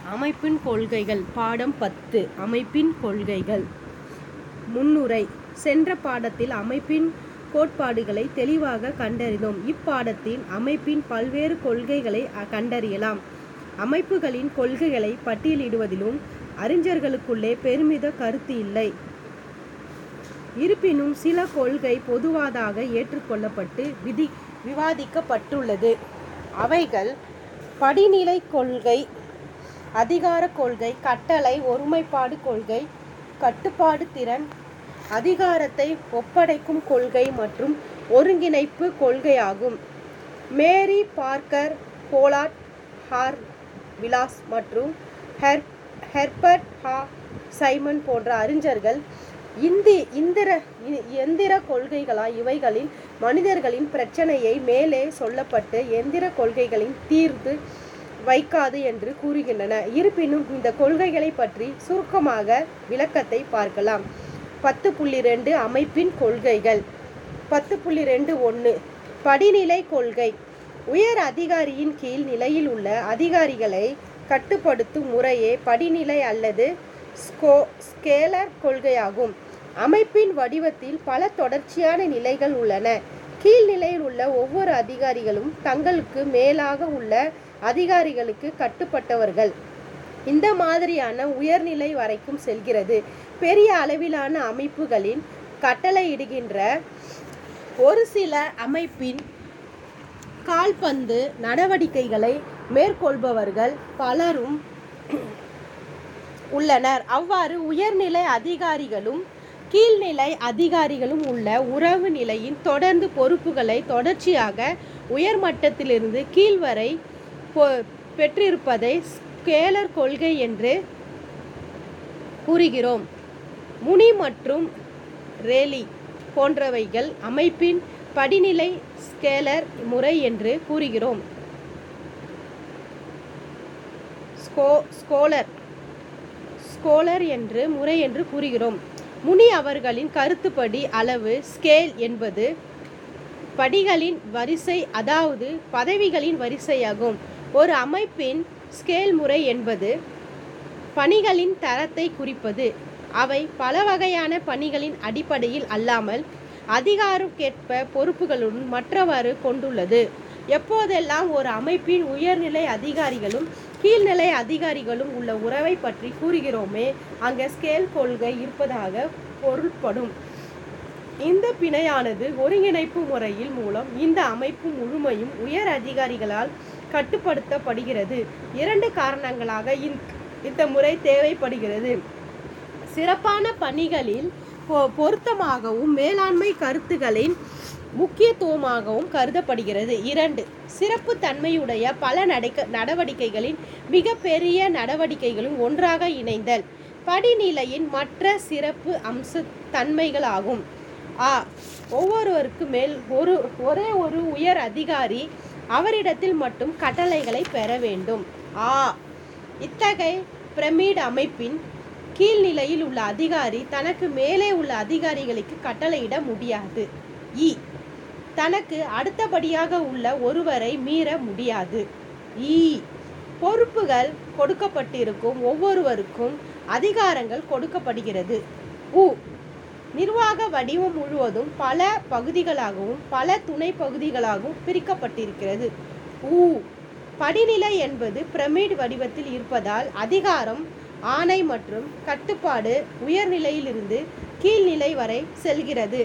அமைப்பின் கொள்கைகள் பாடம் 10 அமைப்பின் கொள்கைகள் முன்னுரை. சென்ற பாடத்தில் அமைப்பின் கோட்பாடுகளை தெளிவாக கண்டறிந்தோம். இப்பாடத்தில் அமைப்பின் பல்வேறு கொள்கைகளை கண்டறியலாம். அமைப்புகளின் கொள்கைகளை பட்டியலிடுவதிலும் அறிஞர்களுக்குள்ளே பெருமித கருத்து இல்லை. இருப்பினும் சில கொள்கை பொதுவாக ஏற்றுக்கொள்ளப்பட்டு விவாதிக்கப்பட்டுள்ளது. அவைகள் படிநிலை கொள்கை, அதிகார கொள்கை, கட்டளை ஒருமைப்பாடு கொள்கை, கட்டுப்பாடு திறன், அதிகாரத்தை ஒப்படைக்கும் கொள்கை மற்றும் ஒருங்கிணைப்பு கொள்கையாகும். மேரி பார்க்கர், போலார்ட், ஹார் விலாஸ் மற்றும் ஹெர்பர்ட் சைமன் போன்ற அறிஞர்கள் எந்திர கொள்கைகளா இவைகளின் மனிதர்களின் பிரச்சனையை மேலே சொல்லப்பட்டு எந்திர கொள்கைகளின் தீர்த்து வைக்காது என்று கூறுகின்றன. இருப்பினும் இந்த கொள்கைகளை பற்றி சுருக்கமாக விளக்கத்தை பார்க்கலாம். 10.2 அமைப்பின் கொள்கைகள். 10.2.1 படிநிலை கொள்கை. உயர் அதிகாரியின் கீழ் நிலையில் உள்ள அதிகாரிகளை கட்டுப்படுத்தும் முறையே படிநிலை அல்லது ஸ்கேலர் கொள்கையாகும். அமைப்பின் வடிவத்தில் பல தொடர்ச்சியான நிலைகள் உள்ளன. கீழ்நிலையில் உள்ள ஒவ்வொரு அதிகாரிகளும் தங்களுக்கு மேலாக உள்ள அதிகாரிகளுக்கு கட்டுப்பட்டவர்கள். இந்த மாதிரியான உயர்நிலை வரைக்கும் செல்கிறது. பெரிய அளவிலான அமைப்புகளின் கட்டளையிடுகின்ற ஒரு சில அமைப்பின் கால்பந்து நடவடிக்கைகளை மேற்கொள்பவர்கள் பலரும் உள்ளனர். அவ்வாறு உயர்நிலை அதிகாரிகளும் கீழ்நிலை அதிகாரிகளும் உள்ள உறவு நிலையின் தொடர்ந்து பொறுப்புகளை தொடர்ச்சியாக உயர்மட்டத்திலிருந்து கீழ் வரை பெற்றிருப்பதை ஸ்கேலர் கொள்கை என்று கூறுகிறோம். முனி மற்றும் ரேலி போன்றவைகள் அமைப்பின் படிநிலை ஸ்கேலர் முறை என்று கூறுகிறோம். ஸ்கோலர் என்று முறை என்று கூறுகிறோம். முனி அவர்களின் கருத்துப்படி அளவு ஸ்கேல் என்பது படிகளின் வரிசை, அதாவது பதவிகளின் வரிசையாகும். ஒரு அமைப்பின் ஸ்கேல் முறை என்பது பணிகளின் தரத்தை குறிப்பது. அவை பல வகையான பணிகளின் அடிப்படையில் அல்லாமல் அதிகாரக்கேற்ப பொறுப்புகளுடன் மற்றவாறு கொண்டுள்ளது. எப்போதெல்லாம் ஒரு அமைப்பின் உயர்நிலை அதிகாரிகளும் கீழ்நிலை அதிகாரிகளும் உள்ள உறவை பற்றி கூறுகிறோமே அங்கே ஸ்கேல் கொள்கை இருப்பதாக பொருள்படும். இந்த பிணையானது ஒருங்கிணைப்பு முறையில் மூலம் இந்த அமைப்பு முழுமையும் உயர் அதிகாரிகளால் கட்டுப்படுத்தப்படுகிறது. 2 காரணங்களாக இந்த முறை தேவைப்படுகிறது. சிறப்பான பணிகளில் பொருத்தமாகவும் மேலாண்மை கருத்துக்களின் முக்கியத்துவமாகவும் கருதப்படுகிறது. 2 சிறப்பு தன்மையுடைய பல நடவடிக்கைகளின் மிக பெரிய நடவடிக்கைகளும் ஒன்றாக இணைந்தல் படிநிலையின் மற்ற சிறப்பு அம்ச தன்மைகளாகும். ஒவ்வொருவருக்கு மேல் ஒரே ஒரு உயர் அதிகாரி அவரிடத்தில் மட்டும் கட்டளைகளை பெற வேண்டும். இத்தகைய பிரமிட் அமைப்பின் கீழ்நிலையில் உள்ள அதிகாரி தனக்கு மேலே உள்ள அதிகாரிகளுக்கு கட்டளையிட முடியாது. தனக்கு அடுத்தபடியாக உள்ள ஒருவரை மீற முடியாது. பொறுப்புகள் கொடுக்கப்பட்டிருக்கும் ஒவ்வொருவருக்கும் அதிகாரங்கள் கொடுக்கப்படுகிறது. நிர்வாக வடிவம் முழுவதும் பல பகுதிகளாகவும் பல துணை பகுதிகளாகவும் பிரிக்கப்பட்டிருக்கிறது. படிநிலை என்பது பிரமிட் வடிவத்தில் இருப்பதால் அதிகாரம், ஆணை மற்றும் கட்டுப்பாடு உயர்நிலையிலிருந்து கீழ்நிலை வரை செல்கிறது.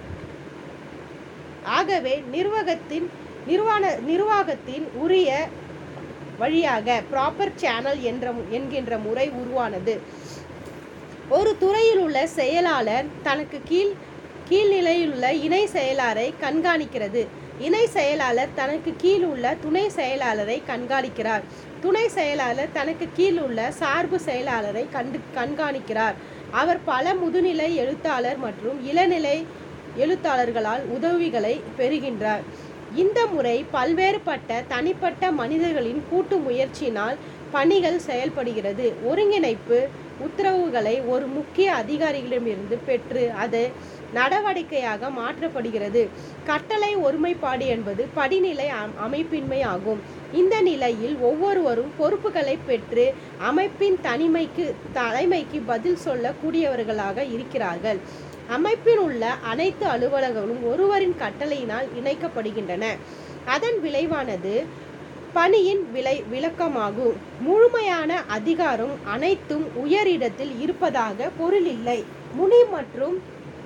ஆகவே நிர்வாகத்தின் உரிய வழியாக ப்ராப்பர் சேனல் என்கின்ற முறை உருவானது. ஒரு துறையில் உள்ள செயலாளர் தனக்கு கீழ்நிலையில் உள்ள இணை செயலாளரை கண்காணிக்கிறது. இணை செயலாளர் தனக்கு கீழ் உள்ள துணை செயலாளரை கண்காணிக்கிறார். துணை செயலாளர் தனக்கு கீழ் உள்ள சார்பு செயலாளரை கண்காணிக்கிறார். அவர் பல முதுநிலை எழுத்தாளர் மற்றும் இளநிலை எழுத்தாளர்களால் உதவிகளை பெறுகின்றார். இந்த முறை பல்வேறுபட்ட தனிப்பட்ட மனிதர்களின் கூட்டு முயற்சியினால் பணிகள் செயல்படுகிறது. ஒருங்கிணைப்பு உத்தரவுகளை ஒரு முக்கிய அதிகாரிகளிடமிருந்து பெற்று அதை நடவடிக்கையாக மாற்றப்படுகிறது. கட்டளை ஒருமைப்பாடு என்பது படிநிலை அமைப்பின்மை ஆகும். இந்த நிலையில் ஒவ்வொருவரும் பொறுப்புகளை பெற்று அமைப்பின் தலைமைக்கு பதில் சொல்ல கூடியவர்களாக இருக்கிறார்கள். அமைப்பில் உள்ள அனைத்து அலுவலர்களும் ஒருவரின் கட்டளையினால் இணைக்கப்படுகின்றன. அதன் விளைவானது பணியின் விளக்கமாகும். முழுமையான அதிகாரம் அனைத்தும் உயரிடத்தில் இருப்பதாக பொருள் இல்லை. முனி மற்றும்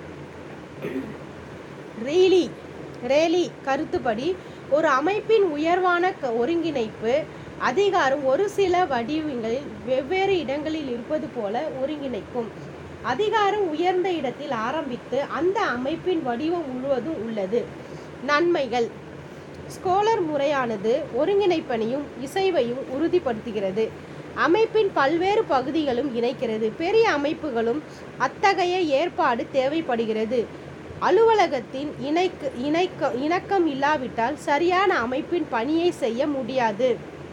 ரேலி கருத்துப்படி ஒரு அமைப்பின் உயர்வான ஒருங்கிணைப்பு அதிகாரம் ஒரு சில வடிவங்களில் வெவ்வேறு இடங்களில் இருப்பது போல ஒருங்கிணைக்கும். அதிகாரம் உயர்ந்த இடத்தில் ஆரம்பித்து அந்த அமைப்பின் வடிவம் முழுவதும் உள்ளது. நன்மைகள்: ஸ்கோலர் முறையானது ஒருங்கிணைப்பையும் இசைவையும் உறுதிப்படுத்துகிறது. அமைப்பின் பல்வேறு பகுதிகளும் இணைக்கிறது. பெரிய அமைப்புகளும் அத்தகைய ஏற்பாடு தேவைப்படுகிறது. அலுவலகத்தின் இணக்கம் இல்லாவிட்டால் சரியான அமைப்பின் பணியை செய்ய முடியாது.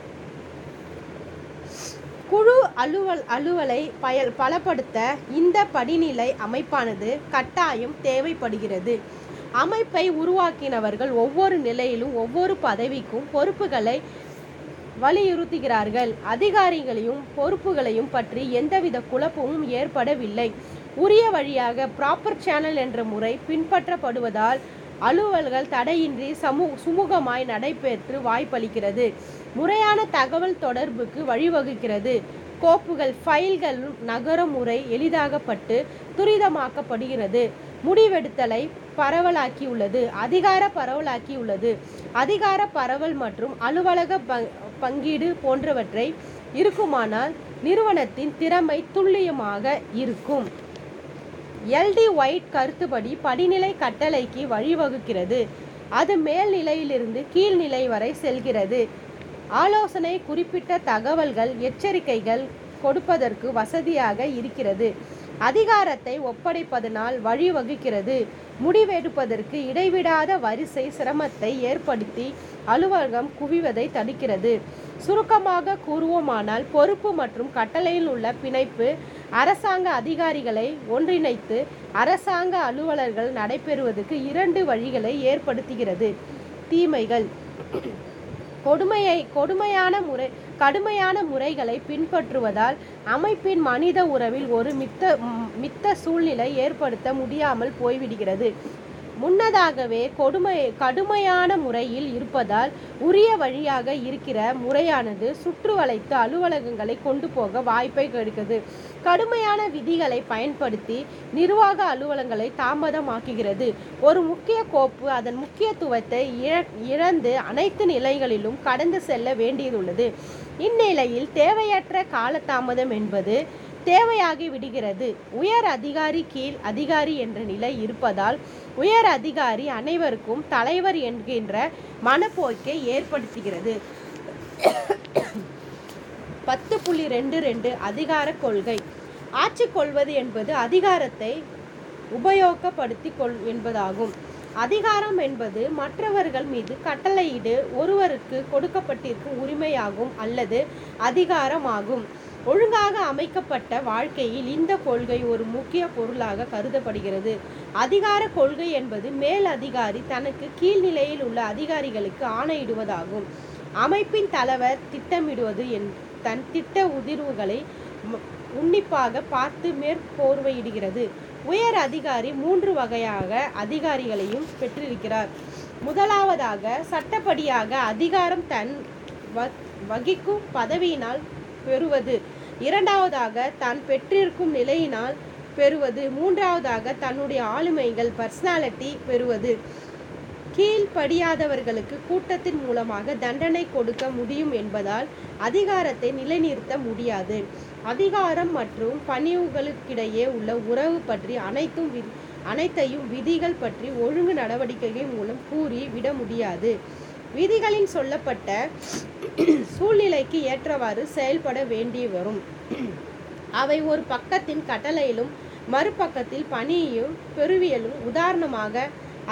குழு அலுவலை பலப்படுத்த இந்த படிநிலை அமைப்பானது கட்டாயம் தேவைப்படுகிறது. அமைப்பை உருவாக்கினவர்கள் ஒவ்வொரு நிலையிலும் ஒவ்வொரு பதவிக்கும் பொறுப்புகளை வலியுறுத்துகிறார்கள். அதிகாரிகளையும் பொறுப்புகளையும் பற்றி எந்தவித குழப்பமும் ஏற்படவில்லை. உரிய வழியாக ப்ராப்பர் சேனல் என்ற முறை பின்பற்றப்படுவதால் அலுவல்கள் தடையின்றி சுமூகமாய் நடைபெற்று வாய்ப்பளிக்கிறது. முறையான தகவல் தொடர்புக்கு வழிவகுக்கிறது. கோப்புகள் ஃபைல்கள் நகர முறை எளிதாகப்பட்டு துரிதமாக்கப்படுகிறது. முடிவெடுத்தலை பரவலாக்கியுள்ளது. அதிகார பரவலாக்கியுள்ளது. அதிகார பரவல் மற்றும் அலுவலக பங்கீடு போன்றவற்றை இருக்குமானால் நிறுவனத்தின் திறமை துல்லியமாக இருக்கும். எல்டி ஒயிட் கருத்துப்படி படிநிலை கட்டளைக்கு வழிவகுக்கிறது. அது மேல் நிலையிலிருந்து கீழ் நிலை வரை செல்கிறது. ஆலோசனை, குறிப்பிட்ட தகவல்கள், எச்சரிக்கைகள் கொடுப்பதற்கு வசதியாக இருக்கிறது. அதிகாரத்தை ஒப்படைப்பதனால் வழிவகுக்கிறது. முடிவெடுப்பதற்கு இடைவிடாத வரிசை சிரமத்தை ஏற்படுத்தி அலுவலகம் குவிவதை தடுக்கிறது. சுருக்கமாக கூறுவோமானால் பொறுப்பு மற்றும் கட்டளையில் உள்ள பிணைப்பு அரசாங்க அதிகாரிகளை ஒன்றிணைத்து அரசாங்க அலுவலர்கள் நடைபெறுவதற்கு 2 வழிகளை ஏற்படுத்துகிறது. தீமைகள்: கடுமையான முறைகளை பின்பற்றுவதால் அமைப்பின் மனித உறவில் ஒரு மித்த சூழ்நிலை ஏற்படுத்த முடியாமல் போய்விடுகிறது. முன்னதாகவே கடுமையான முறையில் இருப்பதால் உரிய வழியாக இருக்கிற முறையானது சுற்று வளைத்து அலுவலகங்களை கொண்டு போக வாய்ப்பை கிடைக்கிறது. கடுமையான விதிகளை பயன்படுத்தி நிர்வாக அலுவலகங்களை தாமதமாக்குகிறது. ஒரு முக்கிய கோப்பு அதன் முக்கியத்துவத்தை இழந்து அனைத்து நிலைகளிலும் கடந்து செல்ல வேண்டியுள்ளது. இந்நிலையில் தேவையற்ற காலதாமதம் என்பது தேவையாகி விடுகிறது. உயர் அதிகாரி கீழ் அதிகாரி என்ற நிலை இருப்பதால் உயர் அதிகாரி அனைவருக்கும் தலைவர் என்கின்ற மனப்போக்கை ஏற்படுத்துகிறது. 10.22 அதிகார கொள்கை: ஆட்சி கொள்வது என்பது அதிகாரத்தை உபயோகப்படுத்தி என்பதாகும். அதிகாரம் என்பது மற்றவர்கள் மீது கட்டளையிடு ஒருவருக்கு கொடுக்கப்பட்டிருக்கும் உரிமையாகும் அல்லது அதிகாரமாகும். ஒழுங்காக அமைக்கப்பட்ட வாழ்க்கையில் இந்த கொள்கை ஒரு முக்கிய பொருளாக கருதப்படுகிறது. அதிகார கொள்கை என்பது மேல் அதிகாரி தனக்கு கீழ்நிலையில் உள்ள அதிகாரிகளுக்கு ஆணையிடுவதாகும். அமைப்பின் தலைவர் திட்டமிடுவது தன் திட்ட உதிர்வுகளை உன்னிப்பாக பார்த்து மேற்கோர்வையிடுகிறது. உயர் அதிகாரி 3 வகையாக அதிகாரிகளையும் பெற்றிருக்கிறார். முதலாவதாக சட்டப்படியாக அதிகாரம் தன் வகிக்கும் பதவியினால் பெறுவது. இரண்டாவதாக தான் பெற்றிருக்கும் நிலையினால் பெறுவது. மூன்றாவதாக தன்னுடைய ஆளுமைகள் பர்சனாலிட்டி பெறுவது. கீழ்ப்படியாதவர்களுக்கு கூட்டத்தின் மூலமாக தண்டனை கொடுக்க முடியும் என்பதால் அதிகாரத்தை நிலைநிறுத்த முடியாது. அதிகாரம் மற்றும் பணிவுகளுக்கிடையே உள்ள உறவு பற்றி அனைத்தையும் விதிகள் பற்றி ஒழுங்கு நடவடிக்கைகள் மூலம் கூறி விட முடியாது. விதிகளில் சொல்லப்பட்ட சூழ்நிலைக்கு ஏற்றவாறு செயல்பட வேண்டி வரும். அவை ஒரு பக்கத்தின் கட்டளையிலும் மறுபக்கத்தில் பணியும் பெருவியலும். உதாரணமாக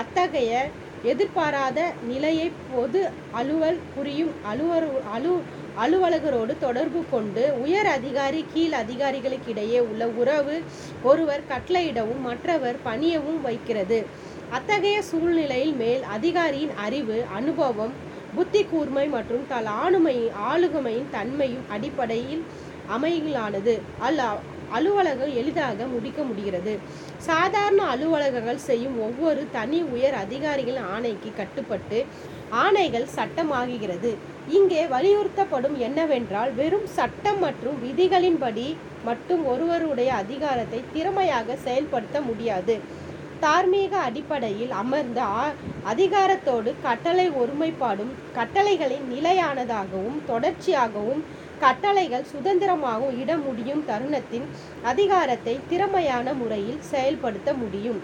அத்தகைய எதிர்பாராத நிலையை பொது அலுவல் புரியும் அலுவலகரோடு தொடர்பு கொண்டு உயர் அதிகாரி கீழ் அதிகாரிகளுக்கிடையே உள்ள உறவு ஒருவர் கட்டளையிடவும் மற்றவர் பணியவும் வைக்கிறது. அத்தகைய சூழ்நிலையில் மேல் அதிகாரியின் அறிவு, அனுபவம், புத்தி கூர்மை மற்றும் ஆளுமையின் தன்மையும் அடிப்படையில் அமையிலானது அலுவலகம் எளிதாக முடிக்க முடிகிறது. சாதாரண அலுவலகங்கள் செய்யும் ஒவ்வொரு தனி உயர் அதிகாரிகளின் ஆணைக்கு கட்டுப்பட்டு ஆணைகள் சட்டமாகிறது. இங்கே வலியுறுத்தப்படும் என்னவென்றால், வெறும் சட்டம் மற்றும் விதிகளின்படி மட்டும் ஒருவருடைய அதிகாரத்தை திறமையாக செயல்படுத்த முடியாது. தார்மீக அடிப்படையில் அமர்ந்த அதிகாரத்தோடு கட்டளை ஒருமைப்பாடும், கட்டளைகளின் நிலையானதாகவும் தொடர்ச்சியாகவும் கட்டளைகள் சுதந்திரமாகவும் இட முடியும் தருணத்தின் அதிகாரத்தை திறமையான முறையில் செயல்படுத்த முடியும்.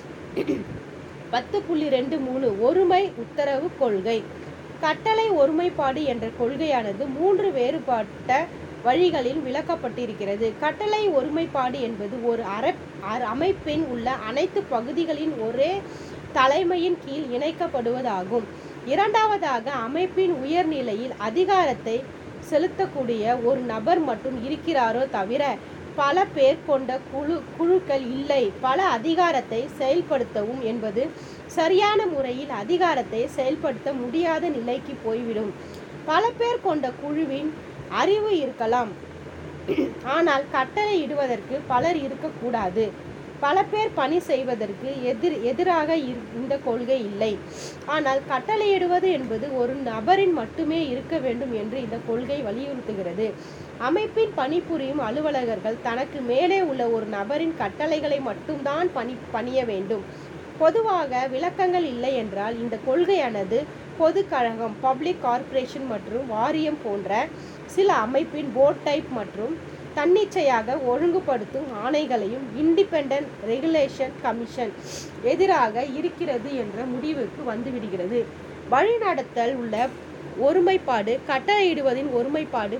10.23 ஒருமை உத்தரவு கொள்கை. கட்டளை ஒருமைப்பாடு என்ற கொள்கையானது 3 வேறுபட்ட வழிகளில் விளக்கப்பட்டிருக்கிறது. கட்டளை ஒருமைப்பாடு என்பது ஒரு அமைப்பின் உள்ள அனைத்து பகுதிகளின் ஒரே தலைமையின் கீழ் இணைக்கப்படுவதாகும். இரண்டாவதாக, அமைப்பின் உயர்நிலையில் அதிகாரத்தை செலுத்தக்கூடிய ஒரு நபர் மட்டும் இருக்கிறாரோ தவிர பல பேர் கொண்ட குழுக்கள் இல்லை. பல அதிகாரத்தை செயல்படுத்தவும் என்பது சரியான முறையில் அதிகாரத்தை செயல்படுத்த முடியாத நிலைக்கு போய்விடும். பல பேர் கொண்ட குழுவின் அறிவு இருக்கலாம், ஆனால் கட்டளை இடுவதற்கு பலர் இருக்கக்கூடாது. பல பேர் பணி செய்வதற்கு எதிராக இந்த கொள்கை இல்லை, ஆனால் கட்டளையிடுவது என்பது ஒரு நபரின் மட்டுமே இருக்க வேண்டும் என்று இந்த கொள்கை வலியுறுத்துகிறது. அமைப்பின் பணிபுரியும் அலுவலகர்கள் தனக்கு மேலே உள்ள ஒரு நபரின் கட்டளைகளை மட்டும்தான் பணிய வேண்டும். பொதுவாக விளக்கங்கள் இல்லை என்றால் இந்த கொள்கையானது பொது கழகம், பப்ளிக் கார்ப்பரேஷன் மற்றும் வாரியம் போன்ற சில அமைப்பின் போர்ட் டைப் மற்றும் தன்னிச்சையாக ஒழுங்குபடுத்தும் ஆணைகளையும் இண்டிபெண்டன்ட் ரெகுலேஷன் கமிஷன் எதிராக இருக்கிறது என்ற முடிவுக்கு வந்துவிடுகிறது. வழிநடத்தல் உள்ள ஒருமைப்பாடு, கட்டளையிடுவதின் ஒருமைப்பாடு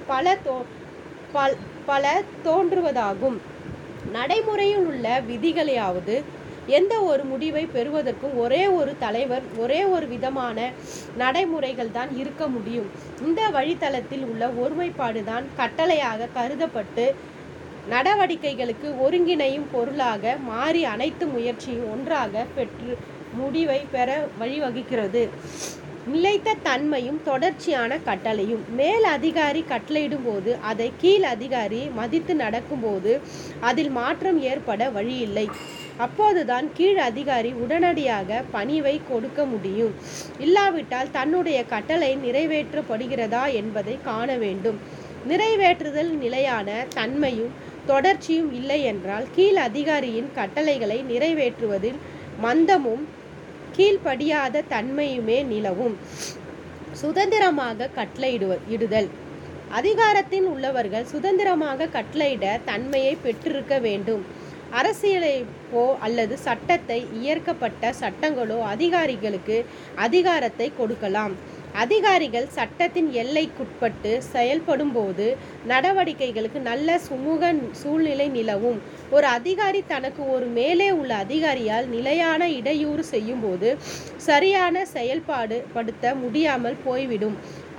பல தோன்றுவதாகும். நடைமுறையில் உள்ள விதிகளையாவது எந்த ஒரு முடிவை பெறுவதற்கும் ஒரே ஒரு தலைவர், ஒரே ஒரு விதமான நடைமுறைகள் தான் இருக்க முடியும். இந்த வழித்தளத்தில் உள்ள ஒருமைப்பாடு தான் கட்டளையாக கருதப்பட்டு நடவடிக்கைகளுக்கு ஒருங்கிணையும் பொருளாக மாறி அனைத்து முயற்சியும் ஒன்றாக பெற்று முடிவை பெற வழிவகுக்கிறது. நிலைத்த தன்மையும் தொடர்ச்சியான கட்டளையும். மேல் அதிகாரி கட்டளையிடும் போது அதை கீழ் அதிகாரி மதித்து நடக்கும்போது அதில் மாற்றம் ஏற்பட வழியில்லை. அப்போதுதான் கீழ் அதிகாரி உடனடியாக பணிவை கொடுக்க முடியும். இல்லாவிட்டால் தன்னுடைய கட்டளை நிறைவேற்றப்படுகிறதா என்பதை காண வேண்டும். நிறைவேற்றுதல் நிலையான தன்மையும் தொடர்ச்சியும் இல்லை என்றால் கீழ் அதிகாரியின் கட்டளைகளை நிறைவேற்றுவதில் மந்தமும் கீழ்ப்படியாத தன்மையுமே நிலவும். சுதந்திரமாக கட்டளையிடுதல். அதிகாரத்தில் உள்ளவர்கள் சுதந்திரமாக கட்டளையிட தன்மையை பெற்றிருக்க வேண்டும். அரசியலைப்போ அல்லது சட்டத்தை இயற்கப்பட்ட சட்டங்களோ அதிகாரிகளுக்கு அதிகாரத்தை கொடுக்கலாம். அதிகாரிகள் சட்டத்தின் எல்லைக்குட்பட்டு செயல்படும் போது நடவடிக்கைகளுக்கு நல்ல சுமூக சூழ்நிலை நிலவும். ஒரு அதிகாரி தனக்கு ஒரு மேலே உள்ள அதிகாரியால் நிலையான இடையூறு செய்யும் போது சரியான செயல்படுத்த முடியாமல் போய்விடும்.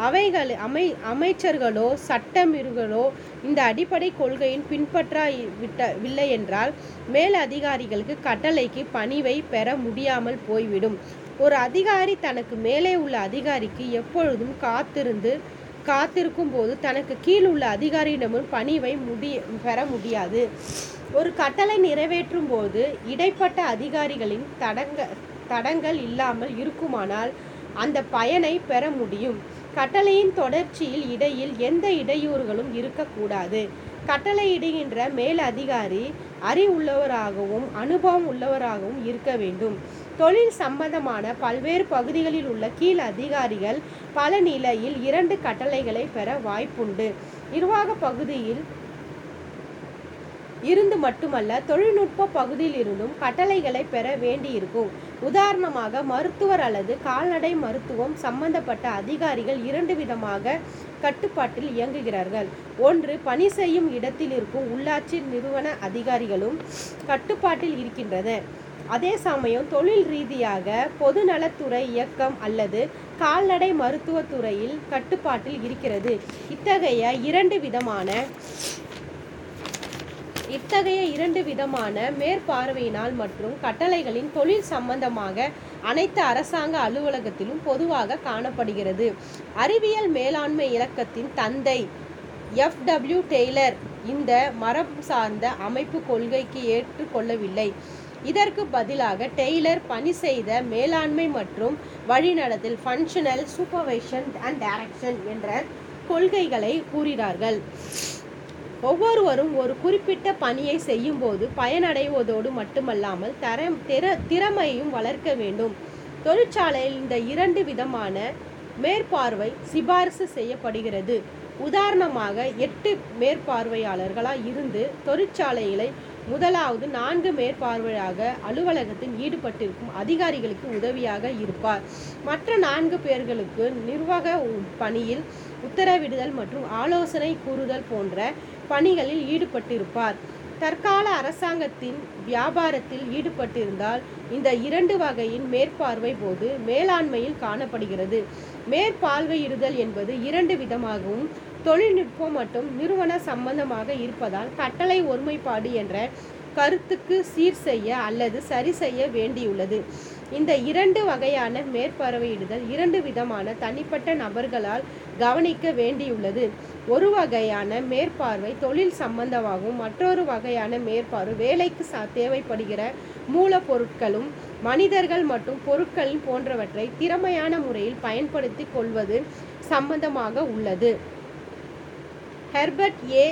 அமைச்சர்களோ சட்டமிருகளோ இந்த அடிப்படை கொள்கையின் பின்பற்றவில்லை என்றால் மேல் அதிகாரிகளுக்கு கட்டளைக்கு பணிவை பெற முடியாமல் போய்விடும். ஒரு அதிகாரி தனக்கு மேலே உள்ள அதிகாரிக்கு எப்பொழுதும் காத்திருக்கும் போது தனக்கு கீழ் உள்ள அதிகாரியிடமும் பணிவை பெற முடியாது. ஒரு கட்டளை நிறைவேற்றும் போது இடைப்பட்ட அதிகாரிகளின் தடங்கள் இல்லாமல் இருக்குமானால் அந்த பயனை பெற முடியும். கட்டளையின் தொடர்ச்சியில் இடையில் எந்த இடையூறுகளும் இருக்கக்கூடாது. கட்டளையிடுகின்ற மேல் அதிகாரி அறிவுள்ளவராகவும் அனுபவம் உள்ளவராகவும் இருக்க வேண்டும். தொழில் சம்பந்தமான பல்வேறு பகுதிகளில் உள்ள கீழ் அதிகாரிகள் பல நிலையில் 2 கட்டளைகளை பெற வாய்ப்புண்டு. நிர்வாக பகுதியில் இருந்து மட்டுமல்ல, தொழில்நுட்ப பகுதியில் இருந்தும் கட்டளைகளை பெற வேண்டியிருக்கும். உதாரணமாக, மருத்துவர் அல்லது கால்நடை மருத்துவம் சம்பந்தப்பட்ட அதிகாரிகள் 2 விதமாக கட்டுப்பாட்டில் இயங்குகிறார்கள். ஒன்று, பணி செய்யும் இடத்தில் இருக்கும் உள்ளாட்சி நிறுவன அதிகாரிகளும் கட்டுப்பாட்டில் இருக்கின்றன. அதே சமயம் தொழில் ரீதியாக பொதுநலத்துறை இயக்கம் அல்லது கால்நடை மருத்துவத்துறையில் கட்டுப்பாட்டில் இருக்கிறது. இத்தகைய இரண்டு விதமான மேற்பார்வையினால் மற்றும் கட்டளைகளின் தொழில் சம்பந்தமாக அனைத்து அரசாங்க அலுவலகத்திலும் பொதுவாக காணப்படுகிறது. அறிவியல் மேலாண்மை இலக்கத்தின் தந்தை F.W. டெய்லர் இந்த மரபு சார்ந்த அமைப்பு கொள்கைக்கு ஏற்றுக்கொள்ளவில்லை. இதற்கு பதிலாக டெய்லர் பணி செய்த மேலாண்மை மற்றும் வழிநடத்தல் ஃபங்க்ஷனல் சூப்பர்வைஷன் அண்ட் டைரக்ஷன் என்ற கொள்கைகளை கூறினார்கள். ஒவ்வொருவரும் ஒரு குறிப்பிட்ட பணியை செய்யும்போது பயனடைவதோடு மட்டுமல்லாமல் திறமையும் வளர்க்க வேண்டும். தொழிற்சாலையில் இந்த இரண்டு விதமான மேற்பார்வை சிபாரிசு செய்யப்படுகிறது. உதாரணமாக 8 மேற்பார்வையாளர்களாக இருந்து தொழிற்சாலைகளை முதலாவது 4 மேற்பார்வையாக அலுவலகத்தில் ஈடுபட்டிருக்கும் அதிகாரிகளுக்கு உதவியாக இருப்பார். மற்ற 4 பேர்களுக்கு நிர்வாக பணியில் உத்தரவிடுதல் மற்றும் ஆலோசனை கூறுதல் போன்ற பணிகளில் ஈடுபட்டிருப்பார். தற்கால அரசாங்கத்தின் வியாபாரத்தில் ஈடுபட்டிருந்தால் இந்த 2 வகையின் மேற்பார்வை போது மேலாண்மையில் காணப்படுகிறது. மேற்பார்வையிடுதல் என்பது 2 விதமாகவும் தொழில்நுட்பம் மற்றும் நிறுவன சம்பந்தமாக இருப்பதால் கட்டளை ஒருமைப்பாடு என்ற கருத்துக்கு சீர் செய்ய அல்லது சரி செய்ய வேண்டியுள்ளது. இந்த 2 வகையான மேற்பார்வையிடுதல் 2 விதமான தனிப்பட்ட நபர்களால் கவனிக்க வேண்டியுள்ளது. ஒரு வகையான மேற்பார்வை தொழில் சம்பந்தமாகவும் மற்றொரு வகையான மேற்பார்வை வேலைக்கு தேவைப்படுகிற மூலப்பொருட்களும் மனிதர்கள் மற்றும் பொருட்கள் போன்றவற்றை திறமையான முறையில் பயன்படுத்தி கொள்வது சம்பந்தமாக உள்ளது. ஹெர்பர்ட் ஏ.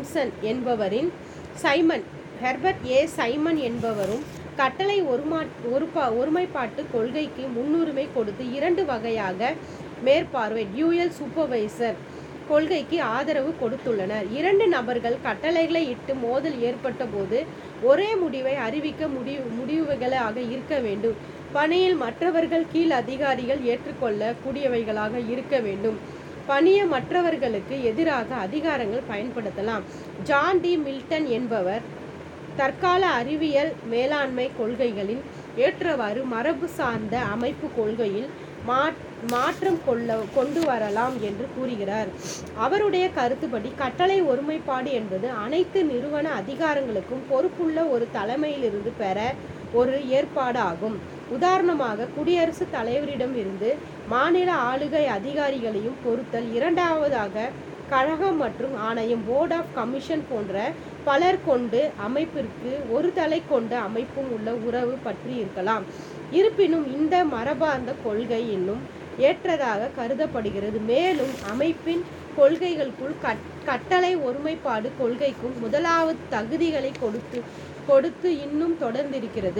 சைமன் என்பவரும் கட்டளை ஒருமைப்பாட்டு கொள்கைக்கு முன்னுரிமை கொடுத்து 2 வகையாக மேற்பார்வை டியூயல் சூப்பர்வைசர் கொள்கைக்கு ஆதரவு கொடுத்துள்ளனர். 2 நபர்கள் கட்டளைகளை இட்டு மோதல் ஏற்பட்ட போது ஒரே முடிவை அறிவிக்க முடிவுகளாக இருக்க வேண்டும். பணியில் மற்றவர்கள் கீழ் அதிகாரிகள் ஏற்றுக்கொள்ள கூடியவைகளாக இருக்க வேண்டும். பணிய மற்றவர்களுக்கு எதிராக அதிகாரங்கள் பயன்படுத்தலாம். John D. மில்டன் என்பவர் தற்கால அறிவியல் மேலாண்மை கொள்கைகளில் ஏற்றவாறு மரபு சார்ந்த அமைப்பு கொள்கையில் மாற்றம் கொண்டு வரலாம் என்று கூறுகிறார். அவருடைய கருத்துப்படி கட்டளை ஒருமைப்பாடு என்பது அனைத்து நிறுவன அதிகாரங்களுக்கும் பொறுப்புள்ள ஒரு தலைமையிலிருந்து பெற ஒரு ஏற்பாடு ஆகும். உதாரணமாக குடியரசுத் தலைவரிடம் இருந்து மாநில ஆளுகை அதிகாரிகளையும் பொறுத்தல். இரண்டாவதாக கழகம் மற்றும் ஆணையம் போர்ட் ஆஃப் கமிஷன் போன்ற பலர் கொண்டு அமைப்பிற்கு ஒரு தலை கொண்ட அமைப்பும் உள்ள உறவு பற்றி இருக்கலாம். இருப்பினும் இந்த மரபார்ந்த கொள்கை இன்னும் ஏற்றதாக கருதப்படுகிறது. மேலும் அமைப்பின் கொள்கைகளுக்குள் கட்டளை ஒருமைப்பாடு கொள்கைக்கும் முதலாவது தகுதிகளை கொடுத்து இன்னும் தொடர்ந்திருக்கிறது.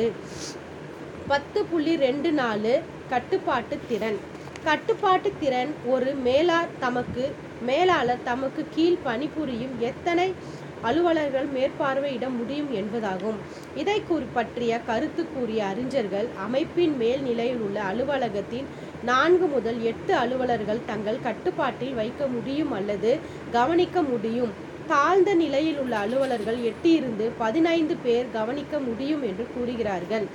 10.24 கட்டுப்பாட்டு திறன் ஒரு மேலாளர் தமக்கு கீழ் பணிபுரியும் எத்தனை அலுவலர்கள் மேற்பார்வையிட முடியும் என்பதாகும். இதை பற்றிய கருத்து கூறிய அறிஞர்கள் அமைப்பின் மேல் நிலையில் உள்ள அலுவலகத்தின் 4 முதல் 8 அலுவலர்கள் தங்கள் கட்டுப்பாட்டில் வைக்க முடியும் அல்லது கவனிக்க முடியும். தாழ்ந்த நிலையில் உள்ள அலுவலர்கள் 8 இருந்து 15 பேர் கவனிக்க முடியும் என்று கூறுகிறார்கள்.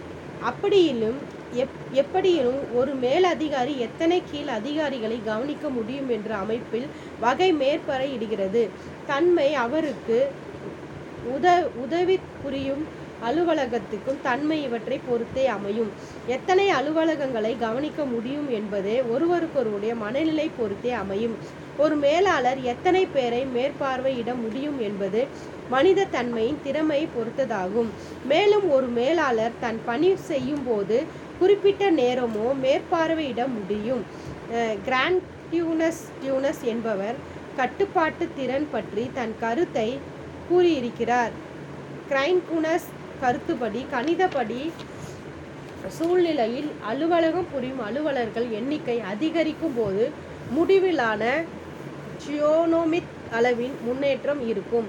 எப்படியும் ஒரு மேலதிகாரி எத்தனை கீழ் அதிகாரிகளை கவனிக்க முடியும் என்ற அமைப்பில் வகை மேற்பார்வையிடுகிறது தன்மை அவருக்கு உதவி புரியும் அலுவலகத்துக்கும் தன்மை இவற்றை பொறுத்தே அமையும். எத்தனை அலுவலகங்களை கவனிக்க முடியும் என்பதே ஒருவருக்கொருவருடைய மனநிலை பொறுத்தே அமையும். ஒரு மேலாளர் எத்தனை பேரை மேற்பார்வையிட முடியும் என்பது மனித தன்மையின் திறமையை பொறுத்ததாகும். மேலும் ஒரு மேலாளர் தன் பணி செய்யும் போது குறிப்பிட்ட நேரமோ மேற்பார்வையிட முடியும். கிராண்ட் டியூனஸ் என்பவர் கட்டுப்பாட்டு திறன் பற்றி தன் கருத்தை கூறியிருக்கிறார். கிரைன்குனஸ் கருத்துப்படி கணிதப்படி சூழ்நிலையில் அலுவலகம் புரியும் அலுவலர்கள் எண்ணிக்கை அதிகரிக்கும் போது முடிவிலான ஜியோனோமிக் அளவின் முன்னேற்றம் இருக்கும்.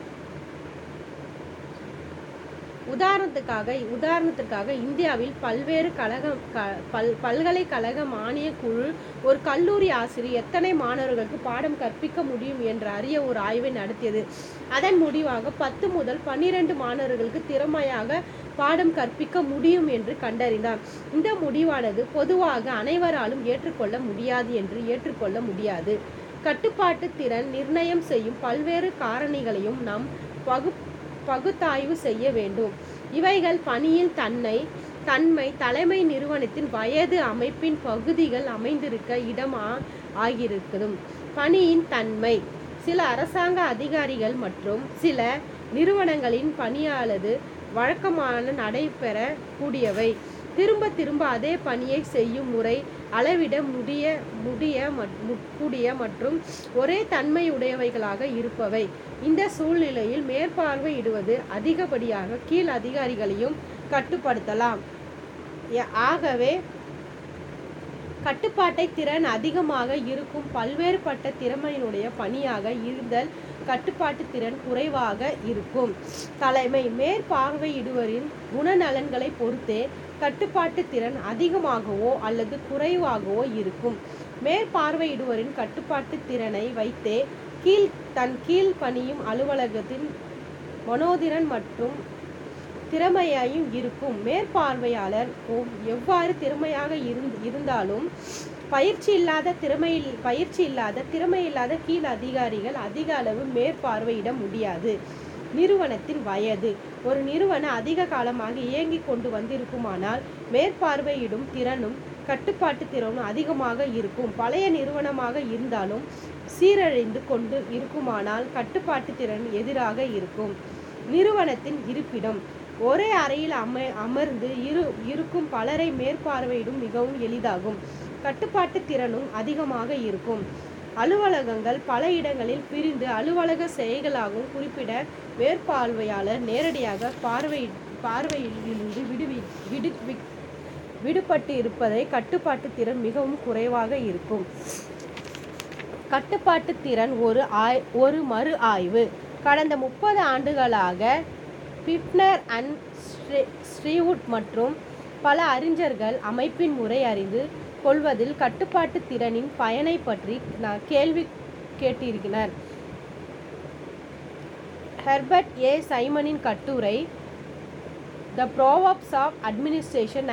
உதாரணத்திற்காக இந்தியாவில் பல்வேறு பல்கலைக்கழக மானிய குழு ஒரு கல்லூரி ஆசிரியர் எத்தனை மாணவர்களுக்கு பாடம் கற்பிக்க முடியும் என்று அறிய ஒரு ஆய்வை நடத்தியது. அதன் முடிவாக 10 முதல் 12 மாணவர்களுக்கு திறமையாக பாடம் கற்பிக்க முடியும் என்று கண்டறிந்தார். இந்த முடிவானது பொதுவாக அனைவராலும் ஏற்றுக்கொள்ள முடியாது. கட்டுப்பாட்டு திறன் நிர்ணயம் செய்யும் பல்வேறு காரணிகளையும் நாம் பகுத்தாய்வு செய்ய வேண்டும். இவைகள் பணியின் தன்மை, தலைமை நிறுவனத்தின் வயது, அமைப்பின் பகுதிகள் அமைந்திருக்க இடம் ஆகியிருக்கும். பணியின் தன்மை: சில அரசாங்க அதிகாரிகள் மற்றும் சில நிறுவனங்களின் பணியானது வழக்கமான நடைபெற கூடியவை. திரும்ப திரும்ப அதே பணியை செய்யும் முறை, அளவிட கூடிய மற்றும் ஒரே தன்மையுடையவைகளாக இருப்பவை. இந்த சூழ்நிலையில் மேற்பார்வையிடுவது அதிகப்படியாக கீழ் அதிகாரிகளையும் கட்டுப்படுத்தலாம். ஆகவே கட்டுப்பாட்டை திறன் அதிகமாக இருக்கும் பல்வேறுபட்ட திறமையினுடைய பணியாக இருந்தல் கட்டுப்பாட்டு திறன் குறைவாக இருக்கும். தலைமை: மேற்பார்வையிடுவரின் குணநலன்களை பொறுத்தே கட்டுப்பாட்டு திறன் அதிகமாகவோ அல்லது குறைவாகவோ இருக்கும். மேற்பார்வையிடுவரின் கட்டுப்பாட்டு திறனை வைத்தே தன் கீழ் பணியும் அலுவலகத்தின் மனோதிறன் மற்றும் திறமையாயும் இருக்கும். மேற்பார்வையாளர் எவ்வாறு திறமையாக இருந்தாலும் பயிற்சி இல்லாத திறமையில்லாத கீழ் அதிகாரிகள் அதிக அளவு மேற்பார்வையிட முடியாது. நிறுவனத்தின் வயது: ஒரு நிறுவனம் அதிக காலமாக இயங்கிக் கொண்டு வந்திருக்குமானால் மேற்பார்வையிடும் திறனும் கட்டுப்பாட்டு திறனும் அதிகமாக இருக்கும். பழைய நிறுவனமாக இருந்தாலும் சீரழிந்து கொண்டு இருக்குமானால் கட்டுப்பாட்டு திறன் எதிராக இருக்கும். நிறுவனத்தின் இருப்பிடம்: ஒரே அறையில் அமர்ந்து இருக்கும் பலரை மேற்பார்வையிடும் மிகவும் எளிதாகும். கட்டுப்பாட்டு திறனும் அதிகமாக இருக்கும். அலுவலகங்கள் பல இடங்களில் பிரிந்து அலுவலக செயல்களாகவும் குறிப்பிட மேற்பார்வையாளர் நேரடியாக பார்வையிலிருந்து விடுபட்டு இருப்பதை கட்டுப்பாட்டு திறன் மிகவும் குறைவாக இருக்கும். கட்டுப்பாட்டு திறன் ஒரு மறு ஆய்வு: கடந்த 30 ஆண்டுகளாக பிப்னர் அண்ட் ஸ்ரீவுட் மற்றும் பல அறிஞர்கள் அமைப்பின் முறை அறிந்து கொள்வதில் கட்டுப்பாட்டு திறனின் பயனை பற்றி கேள்வி கேட்டிருக்கிறார். ஹெர்பர்ட் ஏ. சைமனின் கட்டுரை த ப்ரோவர்ப்ஸ் ஆஃப் அட்மினிஸ்ட்ரேஷன்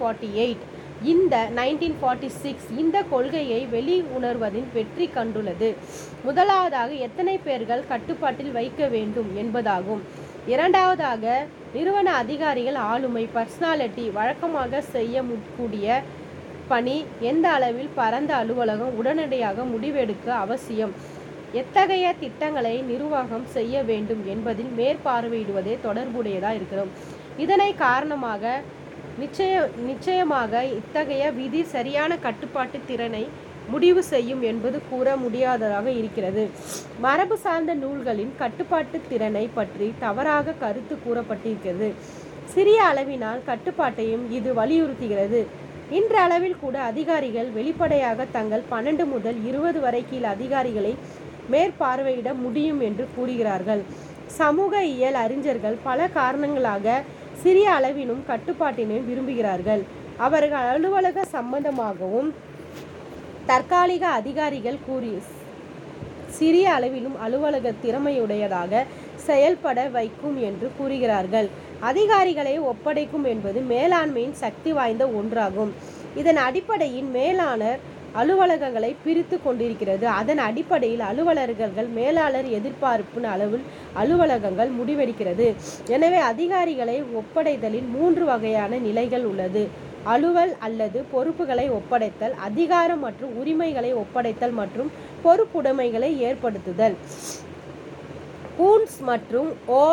1946 இந்த கொள்கையை வெளியுணர்வதில் வெற்றி கண்டுள்ளது. முதலாவதாக, எத்தனை பேர்கள் கட்டுப்பாட்டில் வைக்க வேண்டும் என்பதாகும். இரண்டாவதாக, நிறுவன அதிகாரிகள் ஆளுமை பர்சனாலிட்டி வழக்கமாக செய்யக்கூடிய பணி எந்த அளவில் பரந்த அலுவலகம் உடனடியாக முடிவெடுக்க அவசியம், எத்தகைய திட்டங்களை நிர்வாகம் செய்ய வேண்டும் என்பதில் மேற்பார்வையிடுவதே தொடர்புடையதாக இருக்கிறோம். இதனை காரணமாக நிச்சயமாக இத்தகைய விதி சரியான கட்டுப்பாட்டு திறனை முடிவு செய்யும் என்பது கூற முடியாததாக இருக்கிறது. மரபு சார்ந்த நூல்களின் கட்டுப்பாட்டு திறனை பற்றி தவறாக கருத்து கூறப்பட்டிருக்கிறது. சிறிய அளவினால் கட்டுப்பாட்டையும் இது வலியுறுத்துகிறது. இன்றளவில் கூட அதிகாரிகள் வெளிப்படையாக தங்கள் 12 முதல் 20 வரை கீழ் அதிகாரிகளை மேற்பார்வையிட முடியும் என்று கூறுகிறார்கள். சமூக இயல் அறிஞர்கள் பல காரணங்களாக சிறிய அளவிலும் கட்டுப்பாட்டினையும் விரும்புகிறார்கள். அவர்கள் அலுவலக சம்பந்தமாகவும் தற்காலிக அதிகாரிகள் சிறிய அளவிலும் அலுவலக திறமையுடையதாக செயல்பட வைக்கும் என்று கூறுகிறார்கள். அதிகாரிகளை ஒப்படைக்கும் என்பது மேலாண்மையின் சக்தி வாய்ந்த ஒன்றாகும். இதன் அடிப்படையில் மேலாளர் அலுவலகங்களை பிரித்து கொண்டிருக்கிறது. அதன் அடிப்படையில் அலுவலர்கள் மேலாளர் எதிர்பார்ப்பு அளவில் அலுவலகங்கள் முடிவெடுக்கிறது. எனவே அதிகாரிகளை ஒப்படைத்தலில் 3 வகையான நிலைகள் உள்ளது: அலுவல் அல்லது பொறுப்புகளை ஒப்படைத்தல், அதிகாரம் மற்றும் உரிமைகளை ஒப்படைத்தல் மற்றும் பொறுப்புடைமைகளை ஏற்படுத்துதல். கூன்ஸ் மற்றும் ஓ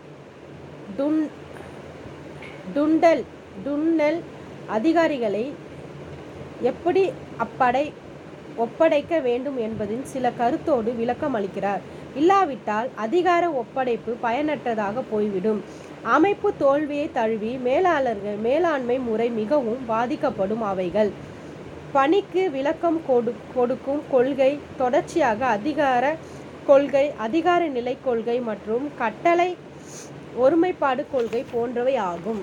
டுன்னல் அதிகாரிகளை எப்படி ஒப்படைக்க வேண்டும் என்பதின் சில கருத்தோடு விளக்கம் அளிக்கிறார். இல்லாவிட்டால் அதிகார ஒப்படைப்பு பயனற்றதாக போய்விடும். அமைப்பு தோல்வியை தழுவி மேலாண்மை முறை மிகவும் பாதிக்கப்படும். அவைகள்: பணிக்கு விளக்கம் கொடுக்கும் கொள்கை, தொடர்ச்சியாக அதிகார கொள்கை, அதிகார நிலை கொள்கை மற்றும் கட்டளை ஒருமைப்பாடு கொள்கை போன்றவை ஆகும்.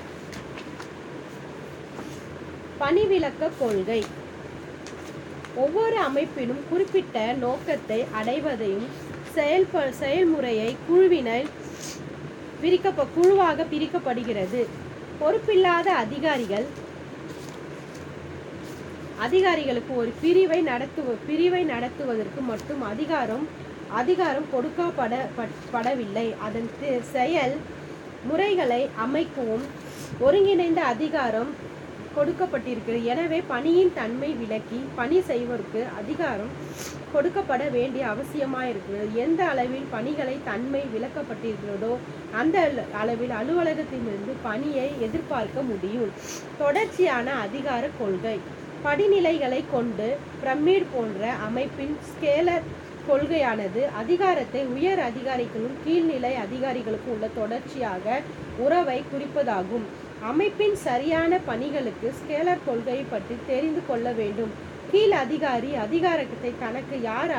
பணி விளக்க கொள்கை: ஒவ்வொரு அமைப்பிலும் குறிப்பிட்ட நோக்கத்தை அடைவதையும் செயல்முறையை குழுவினர் குழுவாக பிரிக்கப்படுகிறது. பொறுப்பில்லாத அதிகாரிகளுக்கு ஒரு பிரிவை நடத்துவதற்கு மட்டும் அதிகாரம் கொடுக்கப்படவில்லை. அதன் செயல் முறைகளை அமைக்கவும் ஒருங்கிணைந்த அதிகாரம் கொடுக்கப்பட்டிருக்கிறது. எனவே பணியின் தன்மை விளக்கி பணி செய்வோருக்கு அதிகாரம் கொடுக்கப்பட வேண்டிய அவசியமாயிருக்கிறது. எந்த அளவில் பணிகளை தன்மை விளக்கப்பட்டிருக்கிறதோ அந்த அளவில் அலுவலகத்திலிருந்து பணியை எதிர்பார்க்க முடியும். தொடர்ச்சியான அதிகார கொள்கை. படிநிலைகளை கொண்டு பிரமிட் போன்ற அமைப்பின் ஸ்கேலர் கொள்கையானது அதிகாரத்தை உயர் அதிகாரிகளும் கீழ்நிலை அதிகாரிகளுக்கும் உள்ள தொடர்ச்சியாக உறவை குறிப்பதாகும். அமைப்பின் சரியான பணிகளுக்கு ஸ்கேலர் கொள்கையை பற்றி தெரிந்து கொள்ள வேண்டும். கீழ் அதிகாரி அதிகாரத்தை தனக்கு யார்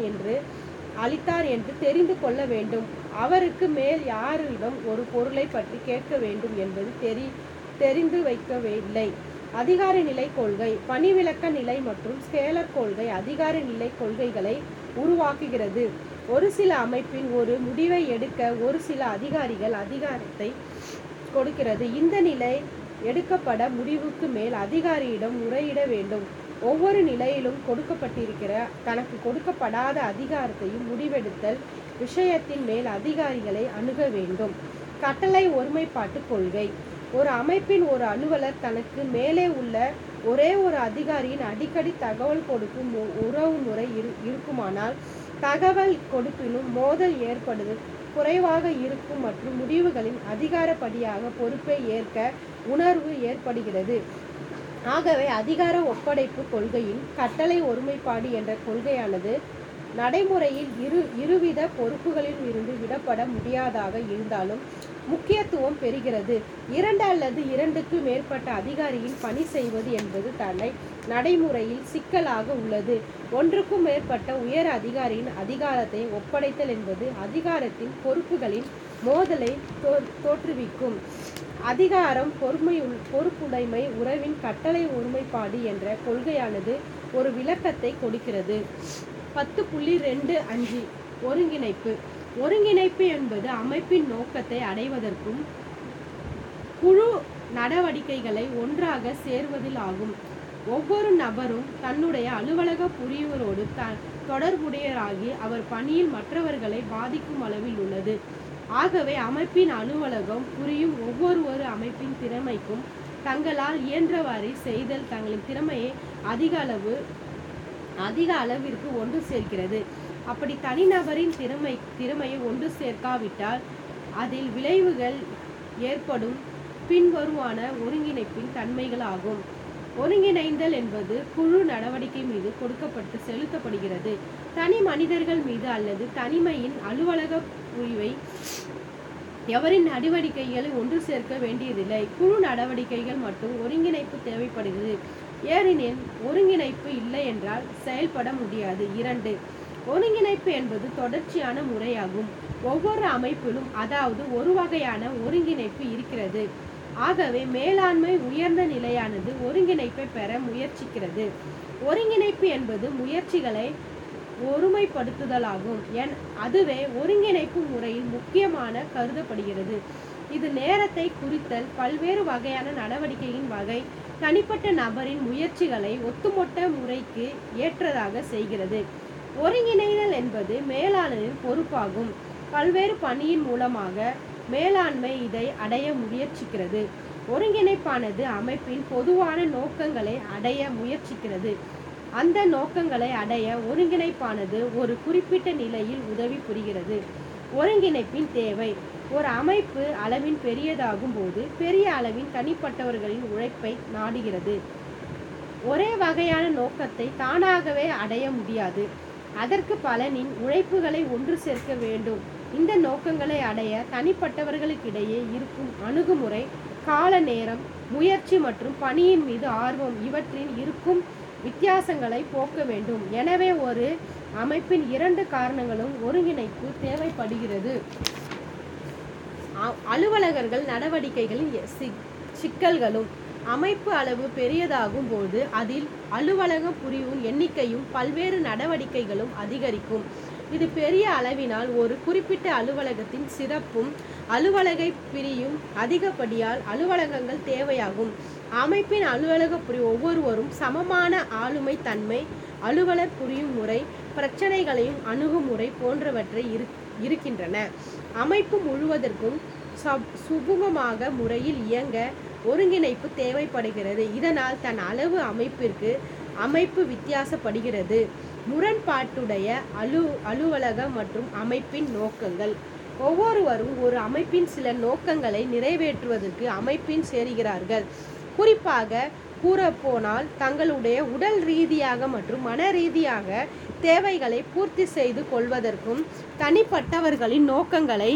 அளித்தார் என்று தெரிந்து கொள்ள வேண்டும். அவருக்கு மேல் யாரிடம் ஒரு பொருளை பற்றி கேட்க வேண்டும் என்பது தெரிந்து வைக்கவில்லை. அதிகார நிலை கொள்கை. பணிவிலக்க நிலை மற்றும் ஸ்கேலர் கொள்கை அதிகார நிலை கொள்கைகளை உருவாக்குகிறது. ஒரு சில அமைப்பின் ஒரு முடிவை எடுக்க ஒரு சில அதிகாரிகள் அதிகாரத்தை கொடுக்கிறது. இந்த நிலை எடுக்கப்பட முடிவுக்கு மேல் அதிகாரியிடம் முறையிட வேண்டும். ஒவ்வொரு நிலையிலும் கொடுக்கப்பட்டிருக்கிற தனக்கு கொடுக்கப்படாத அதிகாரத்தையும் முடிவெடுத்தல் விஷயத்தின் மேல் அதிகாரிகளை அணுக வேண்டும். கட்டளை ஒருமைப்பாட்டு கொள்கை. ஒரு அமைப்பின் ஒரு அலுவலர் தனக்கு மேலே உள்ள ஒரே ஒரு அதிகாரியின் அடிக்கடி தகவல் கொடுக்கும் உறவு முறை இருக்குமானால் தகவல் கொடுப்பினும் மோதல் ஏற்படுதல் குறைவாக இருக்கும் மற்றும் முடிவுகளின் அதிகாரப்படியாக பொறுப்பை ஏற்க உணர்வு ஏற்படுகிறது. ஆகவே அதிகார ஒப்படைப்பு கொள்கையின் கட்டளை ஒருமைப்பாடு என்ற கொள்கையானது நடைமுறையில் இருவித பொறுப்புகளில் இருந்து விடப்பட முடியாதாக இருந்தாலும் முக்கியத்துவம் பெறுகிறது. 2 அல்லது 2க்கு மேற்பட்ட அதிகாரியின் பணி செய்வது என்பது நடைமுறையில் சிக்கலாக உள்ளது. ஒன்றுக்கும் மேற்பட்ட உயர் அதிகாரியின் அதிகாரத்தை ஒப்படைத்தல் என்பது அதிகாரத்தின் பொறுப்புகளின் மோதலை தோற்றுவிக்கும். அதிகாரம் பொறுப்புடைமை உறவின் கட்டளை ஒருமைப்பாடு என்ற கொள்கையானது ஒரு விளக்கத்தை கொடுக்கிறது. 10.25 ஒருங்கிணைப்பு. ஒருங்கிணைப்பு என்பது அமைப்பின் நோக்கத்தை அடைவதற்கும் குழு நடவடிக்கைகளை ஒன்றாக சேர்வதில் ஆகும். ஒவ்வொரு நபரும் தன்னுடைய அலுவலக புரிவோரோடு தொடர்புடையராகி அவர் பணியில் மற்றவர்களை பாதிக்கும் அளவில் உள்ளது. ஆகவே அமைப்பின் அலுவலகம் புரியும் ஒவ்வொரு அமைப்பின் திறமைக்கும் தங்களால் இயன்றவாறு செய்தல் தங்களின் திறமையை அதிக அளவிற்கு ஒன்று சேர்க்கிறது. அப்படி தனிநபரின் திறமையை ஒன்று சேர்க்காவிட்டால் அதில் விளைவுகள் ஏற்படும் பின்வருவான ஒருங்கிணைப்பின் தன்மைகள் ஆகும். ஒருங்கிணைந்தல் என்பது குழு நடவடிக்கை மீது செலுத்தப்படுகிறது. தனி மனிதர்கள் மீது அல்லது தனிமையின் அலுவலக புரிவை எவரின் நடவடிக்கைகளை ஒன்று சேர்க்க வேண்டியதில்லை. குழு நடவடிக்கைகள் மற்றும் ஒருங்கிணைப்பு தேவைப்படுகிறது. ஏனெனில் ஒருங்கிணைப்பு இல்லை என்றால் செயல்பட முடியாது. 2. ஒருங்கிணைப்பு என்பது தொடர்ச்சியான முறையாகும். ஒவ்வொரு அமைப்பிலும் அதாவது ஒரு வகையான ஒருங்கிணைப்பு இருக்கிறது. ஆகவே மேலாண்மை உயர்ந்த நிலையானது ஒருங்கிணைப்பை பெற முயற்சிக்கிறது. ஒருங்கிணைப்பு என்பது முயற்சிகளை ஒருமைப்படுத்துதலாகும். அதுவே ஒருங்கிணைப்பு முறையில் முக்கியமான கருதப்படுகிறது. இது நேரத்தை குறித்தல், பல்வேறு வகையான நடவடிக்கையின் வகை, தனிப்பட்ட நபரின் முயற்சிகளை ஒட்டுமொத்த முறைக்கு ஏற்றதாக செய்கிறது. ஒருங்கிணைதல் என்பது மேலாளரின் பொறுப்பாகும். பல்வேறு பணியின் மூலமாக மேலாண்மை இதை அடைய முயற்சிக்கிறது. ஒருங்கிணைப்பானது அமைப்பின் பொதுவான நோக்கங்களை அடைய முயற்சிக்கிறது. அந்த நோக்கங்களை அடைய ஒருங்கிணைப்பானது ஒரு குறிப்பிட்ட நிலையில் உதவி புரிகிறது. ஒருங்கிணைப்பின் தேவை. ஒரு அமைப்பு அளவின் பெரியதாகும் போது பெரிய அளவின் தனிப்பட்டவர்களின் உழைப்பை நாடுகிறது. ஒரே வகையான நோக்கத்தை தானாகவே அடைய முடியாது. அதற்கு பலனின் உழைப்புகளை ஒன்று சேர்க்க வேண்டும். இந்த நோக்கங்களை அடைய தனிப்பட்டவர்களுக்கிடையே இருக்கும் அணுகுமுறை, கால நேரம், முயற்சி மற்றும் பணியின் மீது ஆர்வம் இவற்றில் இருக்கும் வித்தியாசங்களை போக்க வேண்டும். எனவே ஒரு அமைப்பின் 2 காரணங்களும் ஒருங்கிணைப்பு தேவைப்படுகிறது. அலுவலகர்கள் நடவடிக்கைகளின் சிக்கல்களும். அமைப்பு அளவு பெரியதாகும் போது அதில் அலுவலகம் புரியும் எண்ணிக்கையும் பல்வேறு நடவடிக்கைகளும் அதிகரிக்கும். இது பெரிய அளவினால் ஒரு குறிப்பிட்ட அலுவலகத்தின் சிறப்பும் அலுவலகை பிரியும் அதிகப்படியால் அலுவலகங்கள் தேவையாகும். அமைப்பின் அலுவலக புரியும் ஒவ்வொருவரும் சமமான ஆளுமை தன்மை, அலுவலர் புரியும் முறை, பிரச்சனைகளையும் அணுகுமுறை போன்றவற்றை இருக்கின்றன. அமைப்பு முழுவதற்கும் சுமூகமாக முறையில் இயங்க ஒருங்கிணைப்பு தேவைப்படுகிறது. இதனால் தன் அளவு அமைப்பு வித்தியாசப்படுகிறது. முரண்பாட்டுடைய அலுவலக மற்றும் அமைப்பின் நோக்கங்கள். ஒவ்வொருவரும் ஒரு அமைப்பின் சில நோக்கங்களை நிறைவேற்றுவதற்கு அமைப்பின் சேர்கிறார்கள். குறிப்பாக கூறப்போனால் தங்களுடைய உடல் ரீதியாக மற்றும் மன ரீதியாக தேவைகளை பூர்த்தி செய்து கொள்வதற்கும் தனிப்பட்டவர்களின் நோக்கங்களை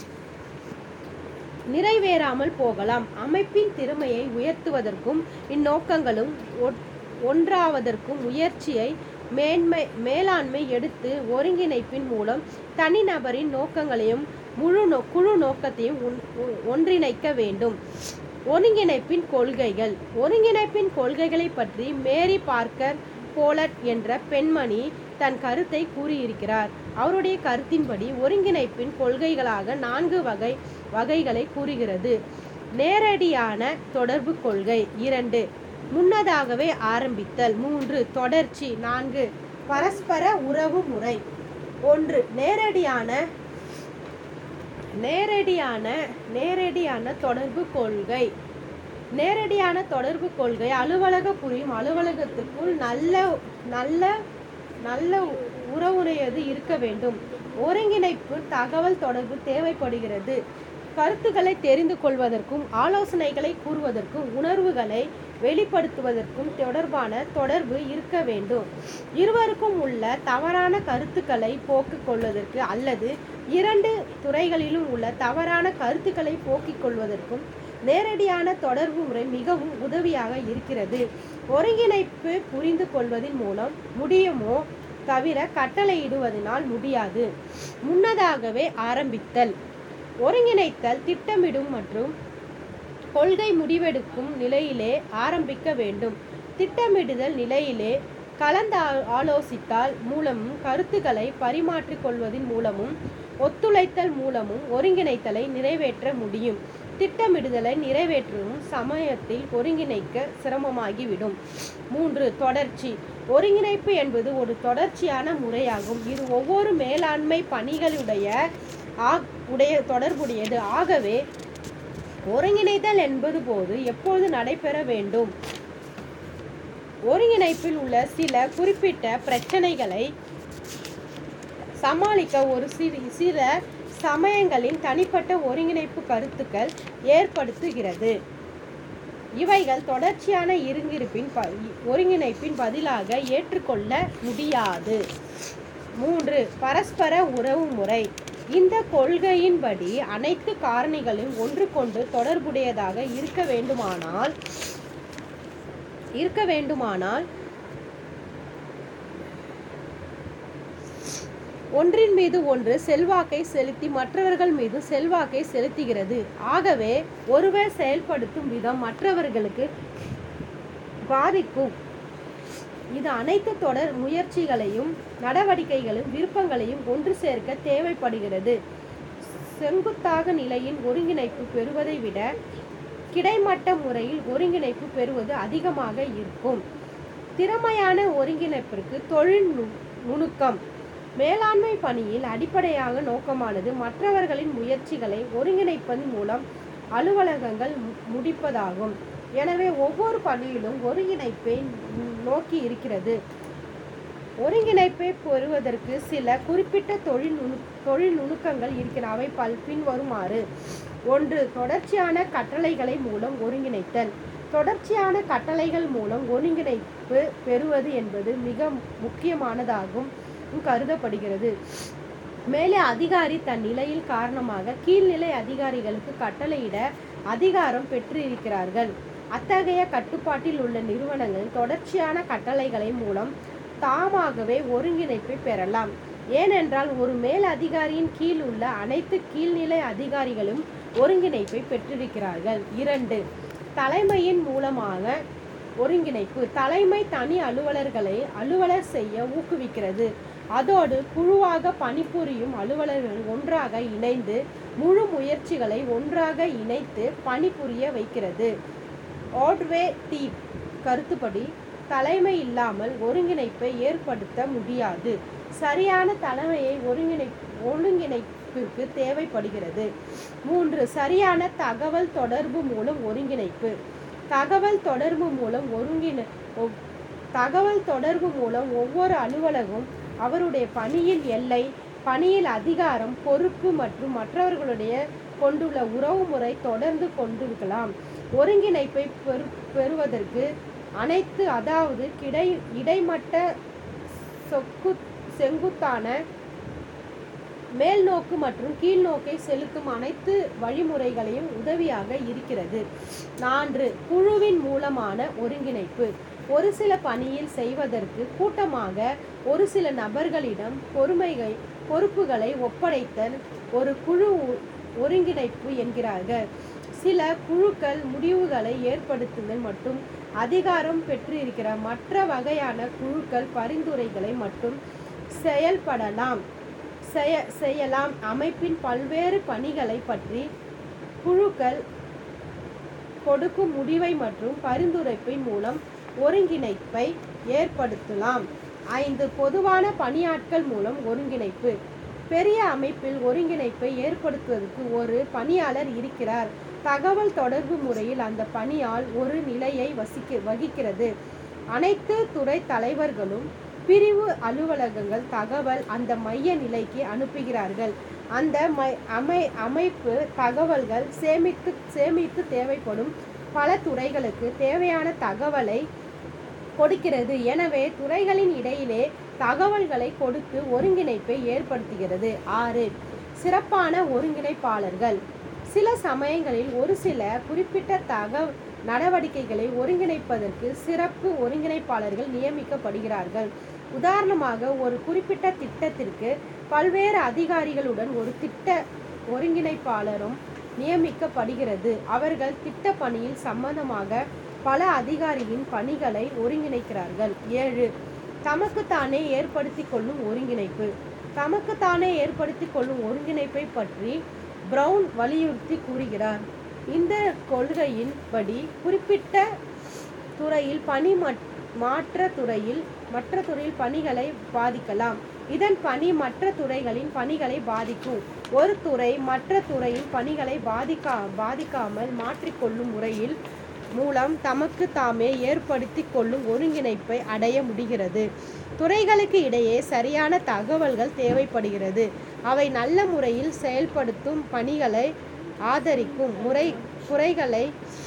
நிறைவேறாமல் போகலாம். அமைப்பின் திறமையை உயர்த்துவதற்கும் இந்நோக்கங்களும் ஒன்றாவதற்கும் முயற்சியை மேலாண்மை எடுத்து ஒருங்கிணைப்பின் மூலம் தனிநபரின் நோக்கங்களையும் குழு நோக்கத்தையும் ஒன்றிணைக்க வேண்டும். ஒருங்கிணைப்பின் கொள்கைகள். ஒருங்கிணைப்பின் கொள்கைகளை பற்றி மேரி பார்க்கர் போலட் என்ற பெண்மணி தன் கருத்தை கூறியிருக்கிறார். அவருடைய கருத்தின்படி ஒருங்கிணைப்பின் கொள்கைகளாக 4 வகைகளை கூறுகிறது. நேரடியான தொடர்பு கொள்கை. 2 முன்னதாகவே ஆரம்பித்தல். 3 தொடர்ச்சி. 4 பரஸ்பர உறவு முறை. 1 நேரடியான தொடர்பு கொள்கை. நேரடியான தொடர்பு கொள்கை அலுவலக புரியும் அலுவலகத்திற்குள் நல்ல உறவுடையது இருக்க வேண்டும். ஒருங்கிணைப்பு தகவல் தொடர்பு தேவைப்படுகிறது. கருத்துக்களை தெரிந்து கொள்வதற்கும் ஆலோசனைகளை கூறுவதற்கும் உணர்வுகளை வெளிப்படுத்துவதற்கும் தொடர்பு இருக்க வேண்டும். இருவருக்கும் உள்ள தவறான கருத்துக்களை போக்கிக் கொள்வதற்கு அல்லது 2 துறைகளிலும் உள்ள தவறான கருத்துக்களை போக்கிக் கொள்வதற்கும் நேரடியான தொடர்பு முறை மிகவும் உதவியாக இருக்கிறது. ஒருங்கிணைப்பு புரிந்து கொள்வதன் மூலம் முடியுமோ தவிர கட்டளையிடுவதனால் முடியாது. முன்னதாகவே ஆரம்பித்தல். ஒருங்கிணைத்தல் திட்டமிடும் மற்றும் கொள்கை முடிவெடுக்கும் நிலையிலே ஆரம்பிக்க வேண்டும். திட்டமிடுதல் நிலையிலே கலந்து ஆலோசித்தல் மூலமும் கருத்துக்களை பரிமாற்றிக் கொள்வதன் மூலமும் ஒத்துழைத்தல் மூலமும் ஒருங்கிணைத்தலை நிறைவேற்ற முடியும். திட்டமிடுதலை நிறைவேற்றும் சமயத்தில் ஒருங்கிணைக்க சிரமமாகிவிடும். 3 தொடர்ச்சி. ஒருங்கிணைப்பு என்பது ஒரு தொடர்ச்சியான முறையாகும். இது ஒவ்வொரு மேலாண்மை பணிகளுடைய தொடர்புடையது. ஆகவே ஒருங்கிணைத்தல் என்பது போது எப்போது நடைபெற வேண்டும்? ஒருங்கிணைப்பில் உள்ள சில குறிப்பிட்ட பிரச்சனைகளை சமாளிக்க ஒரு சில சமயங்களின் தனிப்பட்ட ஒருங்கிணைப்பு கருத்துக்கள் ஏற்படுத்துகிறது. இவைகள் தொடர்ச்சியான ஒருங்கிணைப்பின் பதிலாக ஏற்றுக்கொள்ள முடியாது. 3 பரஸ்பர உறவு முறை. இந்த கொள்கையின்படி அனைத்து காரணிகளும் ஒன்றுக்கொன்று தொடர்புடையதாக இருக்க வேண்டுமானால் ஒன்றின் மீது ஒன்று செல்வாக்கை செலுத்தி மற்றவர்கள் மீது செல்வாக்கை செலுத்துகிறது. ஆகவே ஒருவர் செயல்படுத்தும் விதம் மற்றவர்களுக்கு பாதிக்கும். இது அனைத்து தொடர் முயற்சிகளையும் நடவடிக்கைகளையும் விருப்பங்களையும் ஒன்று சேர்க்க தேவைப்படுகிறது. செங்குத்தாக நிலையின் ஒருங்கிணைப்பு பெறுவதை விட கிடைமட்ட முறையில் ஒருங்கிணைப்பு பெறுவது அதிகமாக இருக்கும். திறமையான ஒருங்கிணைப்பிற்கு தொழில் நுணுக்கம். மேலாண்மை பணியில் அடிப்படையாக நோக்கமானது மற்றவர்களின் முயற்சிகளை ஒருங்கிணைப்பதன் மூலம் அலுவலகங்கள் முடிப்பதாகும். எனவே ஒவ்வொரு பணியிலும் ஒருங்கிணைப்பை நோக்கி இருக்கிறது. ஒருங்கிணைப்பை பெறுவதற்கு சில குறிப்பிட்ட தொழில் நுணுக்கங்கள் இருக்கிறன. அவை பின்வருமாறு. 1 தொடர்ச்சியான கட்டளைகளை மூலம் ஒருங்கிணைத்தல். தொடர்ச்சியான கட்டளைகள் மூலம் ஒருங்கிணைப்பு பெறுவது என்பது மிக முக்கியமானதாகும் கருதப்படுகிறது. மேலே அதிகாரி தன் நிலையில் காரணமாக கீழ்நிலை அதிகாரிகளுக்கு கட்டளையிட அதிகாரம் பெற்றிருக்கிறார்கள். அத்தகைய கட்டுப்பாட்டில் உள்ள நிறுவனங்கள் தொடர்ச்சியான கட்டளைகளை மூலம் தாமாகவே ஒருங்கிணைப்பை பெறலாம். ஏனென்றால் ஒரு மேல் அதிகாரியின் கீழ் உள்ள அனைத்து கீழ்நிலை அதிகாரிகளும் ஒருங்கிணைப்பை பெற்றிருக்கிறார்கள். 2 தலைமையின் மூலமாக ஒருங்கிணைப்பு. தலைமை தனி அலுவலர் செய்ய ஊக்குவிக்கிறது. அதோடு குழுவாக பணிபுரியும் அலுவலர்கள் ஒன்றாக இணைந்து முழு முயற்சிகளை ஒன்றாக இணைத்து பணிபுரிய வைக்கிறது. ஆட்வே டீப் கருத்துப்படி தலைமை இல்லாமல் ஒருங்கிணைப்பை ஏற்படுத்த முடியாது. சரியான தலைமையை ஒருங்கிணைப்பிற்கு தேவைப்படுகிறது. 3. சரியான தகவல் தொடர்பு மூலம் ஒருங்கிணைப்பு. தகவல் தொடர்பு மூலம் ஒவ்வொரு அலுவலகம் அவருடைய பணியின் எல்லை, பணியில் அதிகாரம், பொறுப்பு மற்றும் மற்றவர்களுடைய கொண்டுள்ள உறவுமுறை தொடர்ந்து கொண்டிருக்கலாம். ஒருங்கிணைப்பை பெறுவதற்கு அனைத்து அதாவது இடைமட்ட செங்குத்தான மேல்நோக்கு மற்றும் கீழ்நோக்கை செலுத்தும் அனைத்து வழிமுறைகளையும் உதவியாக இருக்கிறது. 4. குழுவின் மூலமான ஒருங்கிணைப்பு. ஒரு சில பணியில் செய்வதற்கு கூட்டமாக ஒரு சில நபர்களிடம் பொறுப்புகளை ஒப்படைத்தல் ஒரு குழு ஒருங்கிணைப்பு என்கிறார்கள். சில குழுக்கள் முடிவுகளை ஏற்படுத்துதல் மற்றும் அதிகாரம் பெற்றிருக்கிற மற்ற வகையான குழுக்கள் பரிந்துரைகளை மட்டும் செய்யலாம். அமைப்பின் பல்வேறு பணிகளை பற்றி குழுக்கள் கொடுக்கும் முடிவை மற்றும் பரிந்துரைப்பின் மூலம் ஒருங்கிணைப்பை ஏற்படுத்தலாம். 5. பொதுவான பணியாட்கள் மூலம் ஒருங்கிணைப்பு. பெரிய அமைப்பில் ஒருங்கிணைப்பை ஏற்படுத்துவதற்கு ஒரு பணியாளர் இருக்கிறார். தகவல் தொடர்பு முறையில் அந்த பணியால் ஒரு நிலையை வகிக்கிறது. அனைத்து துறை தலைவர்களும் பிரிவு அலுவலகங்கள் தகவல் அந்த மைய நிலைக்கு அனுப்புகிறார்கள். அந்த அமைப்பு தகவல்கள் சேமித்து தேவைப்படும் பல துறைகளுக்கு தேவையான தகவலை கொடுக்கிறது. எனவே துறைகளின் இடையிலே தகவல்களை கொடுத்து ஒருங்கிணைப்பை ஏற்படுத்துகிறது. 6. சிறப்பான ஒருங்கிணைப்பாளர்கள். சில சமயங்களில் ஒரு சில குறிப்பிட்ட நடவடிக்கைகளை ஒருங்கிணைப்பதற்கு சிறப்பு ஒருங்கிணைப்பாளர்கள் நியமிக்கப்படுகிறார்கள். உதாரணமாக, ஒரு குறிப்பிட்ட திட்டத்திற்கு பல்வேறு அதிகாரிகளுடன் ஒரு திட்ட ஒருங்கிணைப்பாளரும் நியமிக்கப்படுகிறது. அவர்கள் திட்ட பணியில் சம்பந்தமாக பல அதிகாரிகளின் பணிகளை ஒருங்கிணைக்கிறார்கள். 7. தமக்குத்தானே ஏற்படுத்தி கொள்ளும் ஒருங்கிணைப்பு. தமக்குத்தானே ஏற்படுத்தி கொள்ளும் ஒருங்கிணைப்பை பற்றி பிரவுன் வலியுறுத்தி கூறுகிறார். இந்த கொள்கையின் படி குறிப்பிட்ட துறையில் பணி மற்ற துறையில் பணிகளை பாதிக்கலாம். இதன் பணி மற்ற துறைகளின் பணிகளை பாதிக்கும். ஒரு துறை மற்ற துறையின் பணிகளை பாதிக்காமல் மாற்றிக்கொள்ளும் முறையில் மூலம் தமக்கு தாமே ஏற்படுத்தி கொள்ளும் ஒருங்கிணைப்பை அடைய முடிகிறது. துறைகளுக்கு இடையே சரியான தகவல்கள் தேவைப்படுகிறது. அவை நல்ல முறையில் செயல்படுத்தும் பணிகளை ஆதரிக்கும் குறைகளை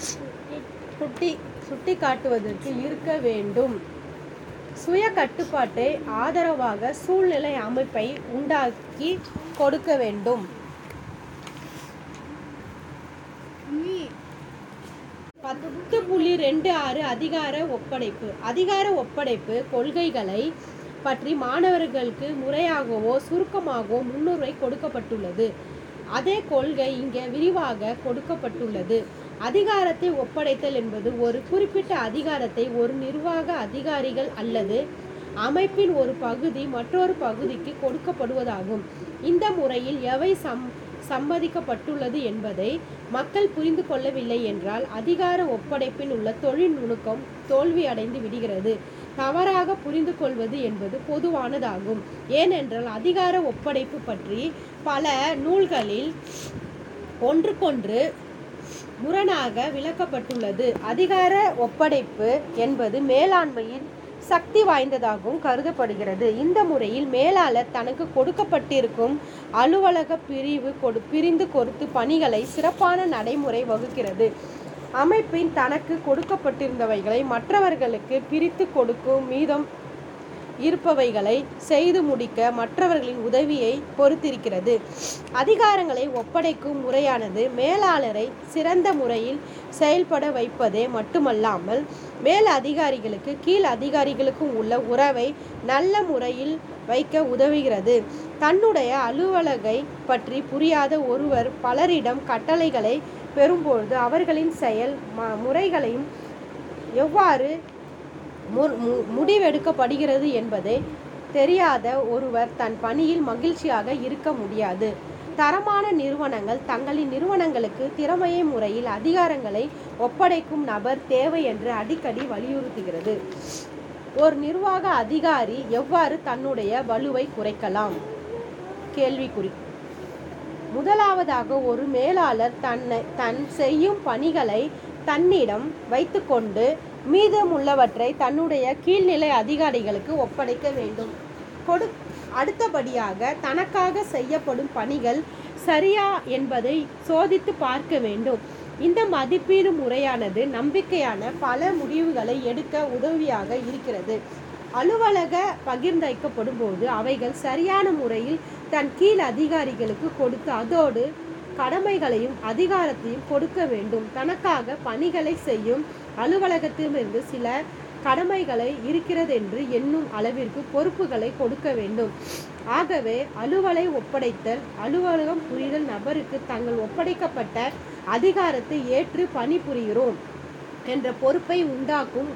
சுட்டிக்காட்டுவதற்கு இருக்க வேண்டும். சுய கட்டுப்பாட்டை ஆதரவாக சூழ்நிலை அமைப்பை உண்டாக்கி கொடுக்க வேண்டும். 10.26 அதிகார ஒப்படைப்பு. அதிகார ஒப்படைப்பு கொள்கைகளை பற்றி மாணவர்களுக்கு முறையாகவோ சுருக்கமாகவோ முன்னுரை கொடுக்கப்பட்டுள்ளது. அதே கொள்கை இங்கே விரிவாக கொடுக்கப்பட்டுள்ளது. அதிகாரத்தை ஒப்படைத்தல் என்பது ஒரு குறிப்பிட்ட அதிகாரத்தை ஒரு நிர்வாக அதிகாரிகள் அல்லது அமைப்பின் ஒரு பகுதி மற்றொரு பகுதிக்கு கொடுக்கப்படுவதாகும். இந்த முறையில் எவை சம்மதிக்கப்பட்டுள்ளது என்பதை மக்கள் புரிந்து கொள்ளவில்லை என்றால் அதிகார ஒப்படைப்பில் உள்ள தொழில் நுணுக்கம் தோல்வியடைந்து விடுகிறது. தவறாக புரிந்து கொள்வது என்பது பொதுவானதாகும். ஏனென்றால் அதிகார ஒப்படைப்பு பற்றி பல நூல்களில் ஒன்றுக்கொன்று முரணாக விளக்கப்பட்டுள்ளது. அதிகார ஒப்படைப்பு என்பது மேலாண்மையின் சக்தி வாய்ந்ததாகவும் கருதப்படுகிறது. இந்த முறையில் மேலாளர் தனக்கு கொடுக்கப்பட்டிருக்கும் அலுவலக பிரிந்து கொடுத்து பணிகளை சிறப்பான நடைமுறை வகுக்கிறது. அமைப்பின் தனக்கு கொடுக்கப்பட்டிருந்தவைகளை மற்றவர்களுக்கு பிரித்து கொடுக்கும் மீதம் இருப்பவைகளை செய்து முடிக்க மற்றவர்களின் உதவியை பொறுத்திருக்கிறது. அதிகாரங்களை ஒப்படைக்கும் முறையானது மேலாளரை சிறந்த முறையில் செயல்பட வைப்பதே மட்டுமல்லாமல் மேல் அதிகாரிகளுக்கு கீழ் அதிகாரிகளுக்கும் உள்ள உறவை நல்ல முறையில் வைக்க உதவுகிறது. தன்னுடைய அலுவலகை பற்றி புரியாத ஒருவர் பலரிடம் கட்டளைகளை பெறும்பொழுது அவர்களின் செயல் முறைகளையும் எவ்வாறு முடிவெடுக்கப்படுகிறது என்பதை தெரியாத ஒருவர் தன் பணியில் மகிழ்ச்சியாக இருக்க முடியாது. தரமான நிறுவனங்கள் தங்களின் நிறுவனங்களுக்கு திறமைய முறையில் அதிகாரங்களை ஒப்படைக்கும் நபர் தேவை என்று அடிக்கடி வலியுறுத்துகிறது. ஒரு நிர்வாக அதிகாரி எவ்வாறு தன்னுடைய வலுவை குறைக்கலாம்? கேள்விக்குறி. முதலாவதாக, ஒரு மேலாளர் தன் செய்யும் பணிகளை தன்னிடம் வைத்துக்கொண்டு மீதமுள்ளவற்றை தன்னுடைய கீழ்நிலை அதிகாரிகளுக்கு ஒப்படைக்க வேண்டும். அடுத்தபடியாக, தனக்காக செய்யப்படும் பணிகள் சரியா என்பதை சோதித்து பார்க்க வேண்டும். இந்த மதிப்பீடு முறையானது நம்பிக்கையான பல முடிவுகளை எடுக்க உதவியாக இருக்கிறது. அலுவலக பகிர்ந்தளிக்கப்படும் போது அவைகள் சரியான முறையில் தன் கீழ் அதிகாரிகளுக்கு கொடுத்து அதோடு கடமைகளையும் அதிகாரத்தையும் கொடுக்க வேண்டும். தனக்காக பணிகளை செய்யும் அலுவலகத்திலிருந்து சில கடமைகளை இருக்கிறதென்று எண்ணும் அளவிற்கு பொறுப்புகளை கொடுக்க வேண்டும். ஆகவே அலுவலை ஒப்படைத்தல், அலுவலகம் புரிதல் நபருக்கு தங்கள் ஒப்படைக்கப்பட்ட அதிகாரத்தை ஏற்று பணிபுரிகிறோம் என்ற பொறுப்பை உண்டாக்கும்.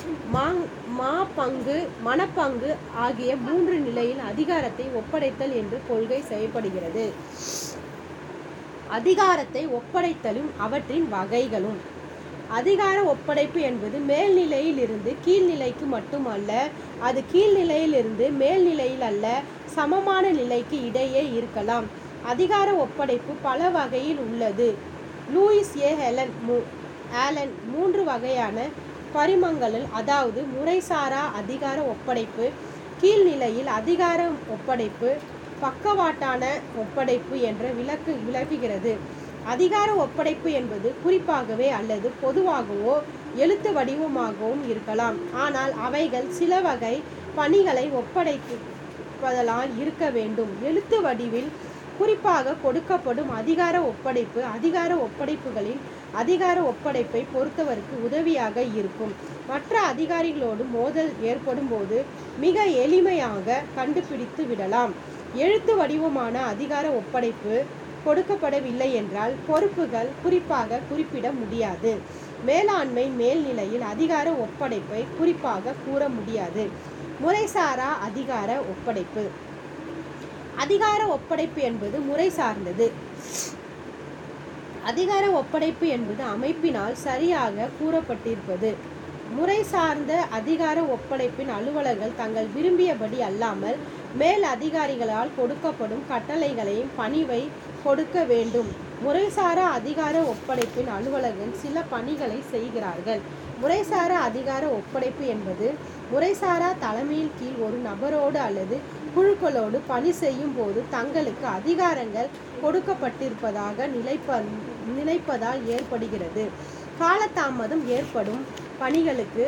மனப்பங்கு ஆகிய 3 நிலையில் அதிகாரத்தை ஒப்படைத்தல் என்று கொள்கை செய்யப்படுகிறது. அதிகாரத்தை ஒப்படைத்தலும் அவற்றின் வகைகளும். அதிகார ஒப்படைப்பு என்பது மேல்நிலையில் இருந்து கீழ்நிலைக்கு மட்டுமல்ல, அது கீழ்நிலையிலிருந்து மேல்நிலையில் அல்ல, சமமான நிலைக்கு இடையே இருக்கலாம். அதிகார ஒப்படைப்பு பல வகையில் உள்ளது. லூயிஸ் ஏ ஆலன் 3 வகையான பரிமங்களில், அதாவது முறைசாரா அதிகார ஒப்படைப்பு, கீழ்நிலையில் அதிகார ஒப்படைப்பு, பக்கவாட்டான ஒப்படைப்பு என்ற விளக்குகிறது. அதிகார ஒப்படைப்பு என்பது குறிப்பாகவே அல்லது பொதுவாகவோ எழுத்து வடிவமாகவும் இருக்கலாம். ஆனால் அவைகள் சில வகை பணிகளை ஒப்படைப்பதால் இருக்க வேண்டும். எழுத்து வடிவில் குறிப்பாக கொடுக்கப்படும் அதிகார ஒப்படைப்பு அதிகார ஒப்படைப்புகளின் அதிகார ஒப்படைப்பை பொறுத்தவருக்கு உதவியாக இருக்கும். மற்ற அதிகாரிகளோடு மோதல் ஏற்படும் போது மிக எளிமையாக கண்டுபிடித்து விடலாம். எழுத்து வடிவமான அதிகார ஒப்படைப்பு கொடுக்கப்படவில்லை என்றால் பொறுப்புகள் குறிப்பாக குறிப்பிட முடியாது. மேலாண்மை மேல்நிலையில் அதிகார ஒப்படைப்பை குறிப்பாக கூற முடியாது. முறைசாரா அதிகார ஒப்படைப்பு. அதிகார ஒப்படைப்பு என்பது முறை சார்ந்தது. அதிகார ஒப்படைப்பு என்பது அமைப்பினால் சரியாக கூறப்பட்டிருப்பது. முறை சார்ந்த அதிகார ஒப்படைப்பின் அலுவலர்கள் தங்கள் விரும்பியபடி அல்லாமல் மேல் அதிகாரிகளால் கொடுக்கப்படும் கட்டளைகளையும் பணிவை கொடுக்க வேண்டும். முறைசாரா அதிகார ஒப்படைப்பின் அலுவலர்கள் சில பணிகளை செய்கிறார்கள். முறைசாரா அதிகார ஒப்படைப்பு என்பது முறைசாரா தலைமையின் கீழ் ஒரு நபரோடு அல்லது குழுக்களோடு பணி செய்யும் போது தங்களுக்கு அதிகாரங்கள் கொடுக்கப்பட்டிருப்பதாக நினைப்பதால் ஏற்படுகிறது. காலதாமதம் ஏற்படும் பணிகளுக்கு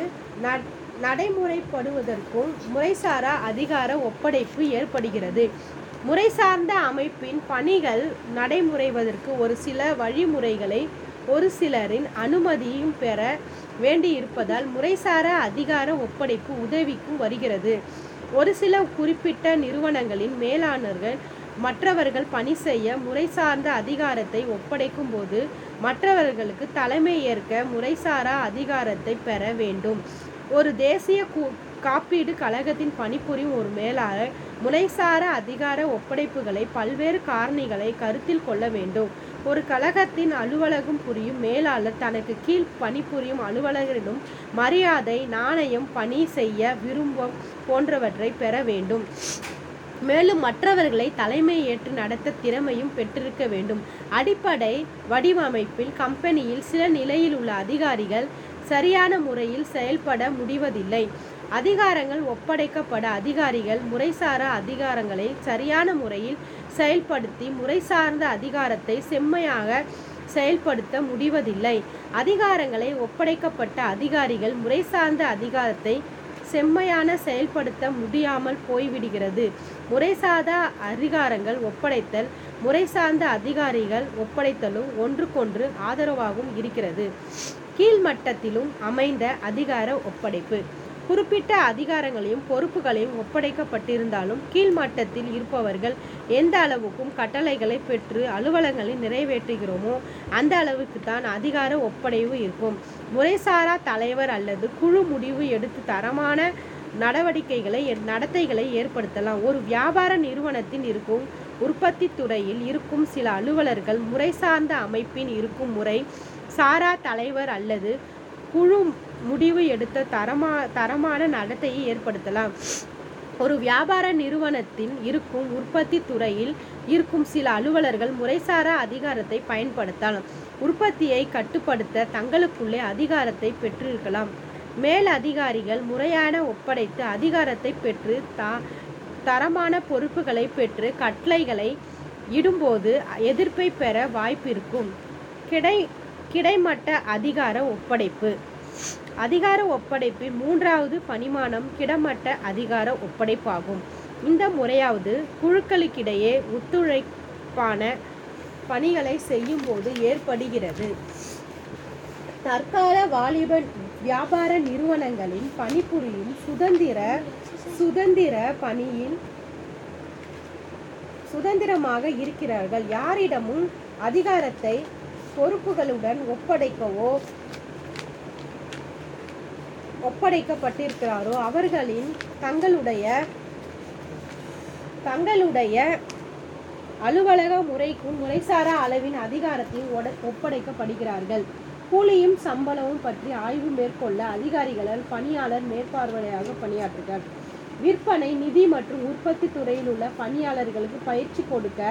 நடைமுறைப்படுவதற்கும் முறைசாரா அதிகார ஒப்படைப்பு ஏற்படுகிறது. முறை சார்ந்த அமைப்பின் பணிகள் நடைமுறைவதற்கு ஒரு சில வழிமுறைகளை ஒரு சிலரின் அனுமதியும் பெற வேண்டியிருப்பதால் முறைசாரா அதிகார ஒப்படைப்பு உதவிக்கும் வருகிறது. ஒரு சில குறிப்பிட்ட நிறுவனங்களின் மேலாளர்கள் மற்றவர்கள் பணி செய்ய முறை சார்ந்த அதிகாரத்தை ஒப்படைக்கும் போது மற்றவர்களுக்கு தலைமை ஏற்க முறைசாரா அதிகாரத்தை பெற வேண்டும். ஒரு தேசிய காப்பீடு கழகத்தின் பணிபுரியும் ஒரு மேலாளர் முறைசாரா அதிகார ஒப்படைப்புகளை பல்வேறு காரணிகளை கருத்தில் கொள்ள வேண்டும். ஒரு கழகத்தின் அலுவலகம் புரியும் மேலாளர் தனக்கு கீழ் பணிபுரியும் அலுவலரிடம் மரியாதை, நாணயம், பணி செய்ய விரும்பும் போன்றவற்றை பெற வேண்டும். மேலும் மற்றவர்களை தலைமை ஏற்று நடத்த திறமையும் பெற்றிருக்க வேண்டும். அடிப்படை வடிவமைப்பில் கம்பெனியில் சில நிலையில் உள்ள அதிகாரிகள் சரியான முறையில் செயல்பட முடிவதில்லை. அதிகாரங்கள் ஒப்படைக்கப்பட அதிகாரிகள் முறைசாரா அதிகாரங்களை சரியான முறையில் செயல்படுத்தி முறை சார்ந்த அதிகாரத்தை செம்மையாக செயல்படுத்த முடிவதில்லை. அதிகாரங்களை ஒப்படைக்கப்பட்ட அதிகாரிகள் முறை சார்ந்த அதிகாரத்தை செம்மையான செயல்படுத்த முடியாமல் போய்விடுகிறது. முறைசாரா அதிகாரங்கள் ஒப்படைத்தல் முறை சார்ந்த அதிகாரிகள் ஒப்படைத்தலும் ஒன்றுக்கொன்று ஆதரவாகவும் இருக்கிறது. கீழ்மட்டத்திலும் அமைந்த அதிகார ஒப்படைப்பு. குறிப்பிட்ட அதிகாரங்களையும் பொறுப்புகளையும் ஒப்படைக்கப்பட்டிருந்தாலும் கீழ்மட்டத்தில் இருப்பவர்கள் எந்த அளவுக்கும் கட்டளைகளை பெற்று அலுவலகங்களை நிறைவேற்றுகிறோமோ அந்த அளவுக்கு தான் அதிகார ஒப்படைப்பு இருக்கும். முறைசாரா தலைவர் அல்லது குழு முடிவு எடுத்து தரமான நடத்தைகளை ஏற்படுத்தலாம். ஒரு வியாபார நிறுவனத்தின் இருக்கும் உற்பத்தி துறையில் இருக்கும் சில அலுவலர்கள் முறை சார்ந்த அமைப்பின் இருக்கும் முறை சாரா தலைவர் அல்லது குழு முடிவு எடுத்த தரமான நடத்தையை ஏற்படுத்தலாம். ஒரு வியாபார நிறுவனத்தின் இருக்கும் உற்பத்தி துறையில் இருக்கும் சில அலுவலர்கள் முறைசாரா அதிகாரத்தை பயன்படுத்தலாம். உற்பத்தியை கட்டுப்படுத்த தங்களுக்குள்ளே அதிகாரத்தை பெற்றிருக்கலாம். மேல் அதிகாரிகள் முறையான ஒப்படைத்து அதிகாரத்தை பெற்று தரமான பொறுப்புகளை பெற்று கட்டளைகளை இடும்போது எதிர்ப்பை பெற வாய்ப்பிருக்கும். கிடைமட்ட அதிகார ஒப்படைப்பு. அதிகார ஒப்படைப்பின் மூன்றாவது பரிமாணம் கிடைமட்ட அதிகார ஒப்படைப்பாகும். இந்த முறையாவது குழுக்களுக்கிடையே ஒத்துழைப்பான பணிகளை செய்யும் போது ஏற்படுகிறது. தற்கால வியாபார நிறுவனங்களில் பணிபுரியும் சுதந்திர பணியில் சுதந்திரமாக இருக்கிறார்கள். யாரிடமும் அதிகாரத்தை பொறுப்புகளுடன் ஒப்படைக்கப்பட்டிருக்கிறாரோ அவர்களின் தங்களுடைய அலுவலக முறைக்கும் முறைசாரா அளவின் அதிகாரத்தையும் ஒப்படைக்கப்படுகிறார்கள். கூலியும் சம்பளமும் பற்றி ஆய்வு மேற்கொள்ள அதிகாரிகளால் பணியாளர் மேற்பார்வையாக பணியாற்றுகிறார். விற்பனை, நிதி மற்றும் உற்பத்தி துறையில் உள்ள பணியாளர்களுக்கு பயிற்சி கொடுக்க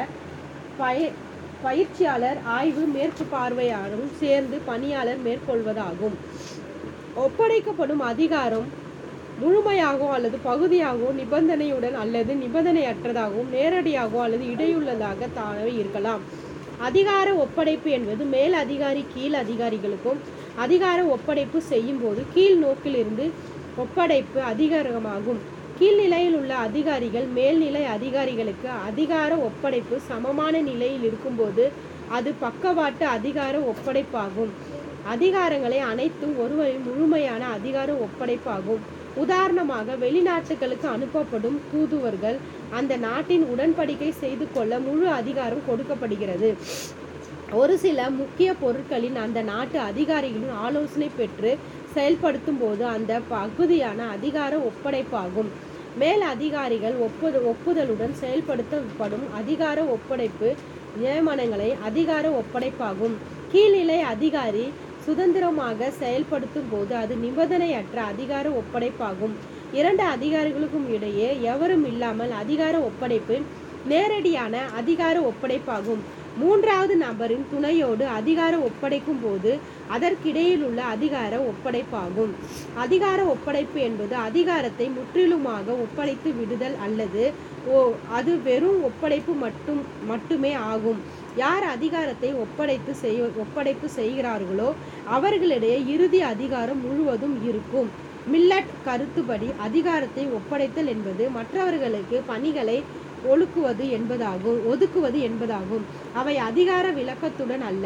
பயிற்சியாளர் ஆய்வு மேற்பார்வையாளரும் சேர்ந்து பணியாளர் மேற்கொள்வதாகும். ஒப்படைக்கப்படும் அதிகாரம் முழுமையாகவோ அல்லது பகுதியாகவோ நிபந்தனையுடன் அல்லது நிபந்தனையற்றதாகவும் நேரடியாகவோ அல்லது இடையுள்ளதாக இருக்கலாம். அதிகார ஒப்படைப்பு என்பது மேல் அதிகாரி கீழ் அதிகாரிகளுக்கும் அதிகார ஒப்படைப்பு செய்யும் போது கீழ் நோக்கிலிருந்து ஒப்படைப்பு அதிகாரமாகும். கீழ்நிலையில் உள்ள அதிகாரிகள் மேல்நிலை அதிகாரிகளுக்கு அதிகார ஒப்படைப்பு சமமான நிலையில் இருக்கும்போது அது பக்கவாட்டு அதிகார ஒப்படைப்பாகும். அதிகாரங்களை அனைத்தும் ஒருவரின் முழுமையான அதிகார ஒப்படைப்பாகும். உதாரணமாக, வெளிநாட்டுகளுக்கு அனுப்பப்படும் தூதுவர்கள் அந்த நாட்டின் உடன்படிக்கை செய்து கொள்ள முழு அதிகாரம் கொடுக்கப்படுகிறது. ஒரு சில முக்கிய பொருட்களின் அந்த நாட்டு அதிகாரிகளின் ஆலோசனை பெற்று செயல்படுத்தும் போது அந்த பகுதியான அதிகார ஒப்படைப்பாகும். மேல் அதிகாரிகள் ஒப்புதலுடன் செயல்படுத்தப்படும் அதிகார ஒப்படைப்பு நியமனங்களை அதிகார ஒப்படைப்பாகும். கீழ்நிலை அதிகாரி சுதந்திரமாக செயல்படுத்தும் போது அது நிபந்தனையற்ற அதிகார ஒப்படைப்பாகும். இரண்டு அதிகாரிகளுக்கும் இடையே எவரும் இல்லாமல் அதிகார ஒப்படைப்பு நேரடியான அதிகார ஒப்படைப்பாகும். மூன்றாவது நபரின் துணையோடு அதிகார ஒப்படைக்கும் போது அதற்கிடையில் உள்ள அதிகார ஒப்படைப்பாகும். அதிகார ஒப்படைப்பு என்பது அதிகாரத்தை முற்றிலுமாக ஒப்படைத்து விடுதல் அல்லது அது வெறும் ஒப்படைப்பு மட்டுமே ஆகும். யார் அதிகாரத்தை ஒப்படைப்பு செய்கிறார்களோ அவர்களிடையே இறுதி அதிகாரம் முழுவதும் இருக்கும். மில்லட் கருத்துப்படி அதிகாரத்தை ஒப்படைத்தல் என்பது மற்றவர்களுக்கு பணிகளை ஒதுக்குவது என்பதாகும். அவை அதிகார விளக்கத்துடன் அல்ல,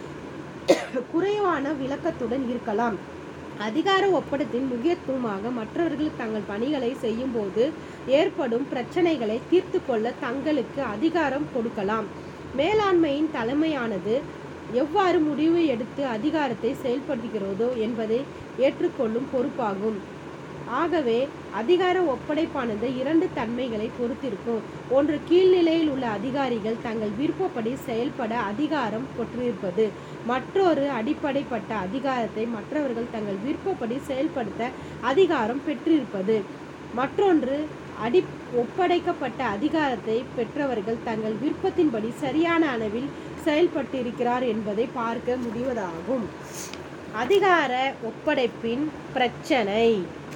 குறைவான விளக்கத்துடன் இருக்கலாம். அதிகார ஒப்படைப்பின் முக்கியத்துவமாக மற்றவர்கள் தங்கள் பணிகளை செய்யும் போது ஏற்படும் பிரச்சனைகளை தீர்த்து கொள்ள தங்களுக்கு அதிகாரம் கொடுக்கலாம். மேலாண்மையின் தலைமையானது எவ்வாறு முடிவு எடுத்து அதிகாரத்தை செயல்படுத்துகிறதோ என்பதை ஏற்றுக்கொள்ளும் பொறுப்பாகும். ஆகவே அதிகார ஒப்படைப்பானது இரண்டு தன்மைகளை பொறுத்திருக்கும். ஒன்று, கீழ்நிலையில் உள்ள அதிகாரிகள் தங்கள் விருப்பப்படி செயல்பட அதிகாரம் பெற்றிருப்பது. மற்றொரு, அடிப்படைப்பட்ட அதிகாரத்தை மற்றவர்கள் தங்கள் விருப்பப்படி செயல்படுத்த அதிகாரம் பெற்றிருப்பது. மற்றொன்று, ஒப்படைக்கப்பட்ட அதிகாரத்தை பெற்றவர்கள் தங்கள் விருப்பத்தின்படி சரியான அளவில் செயல்பட்டிருக்கிறார் என்பதை பார்க்க முடிவதாகும். அதிகார ஒப்படைப்பின் பிரச்சனை.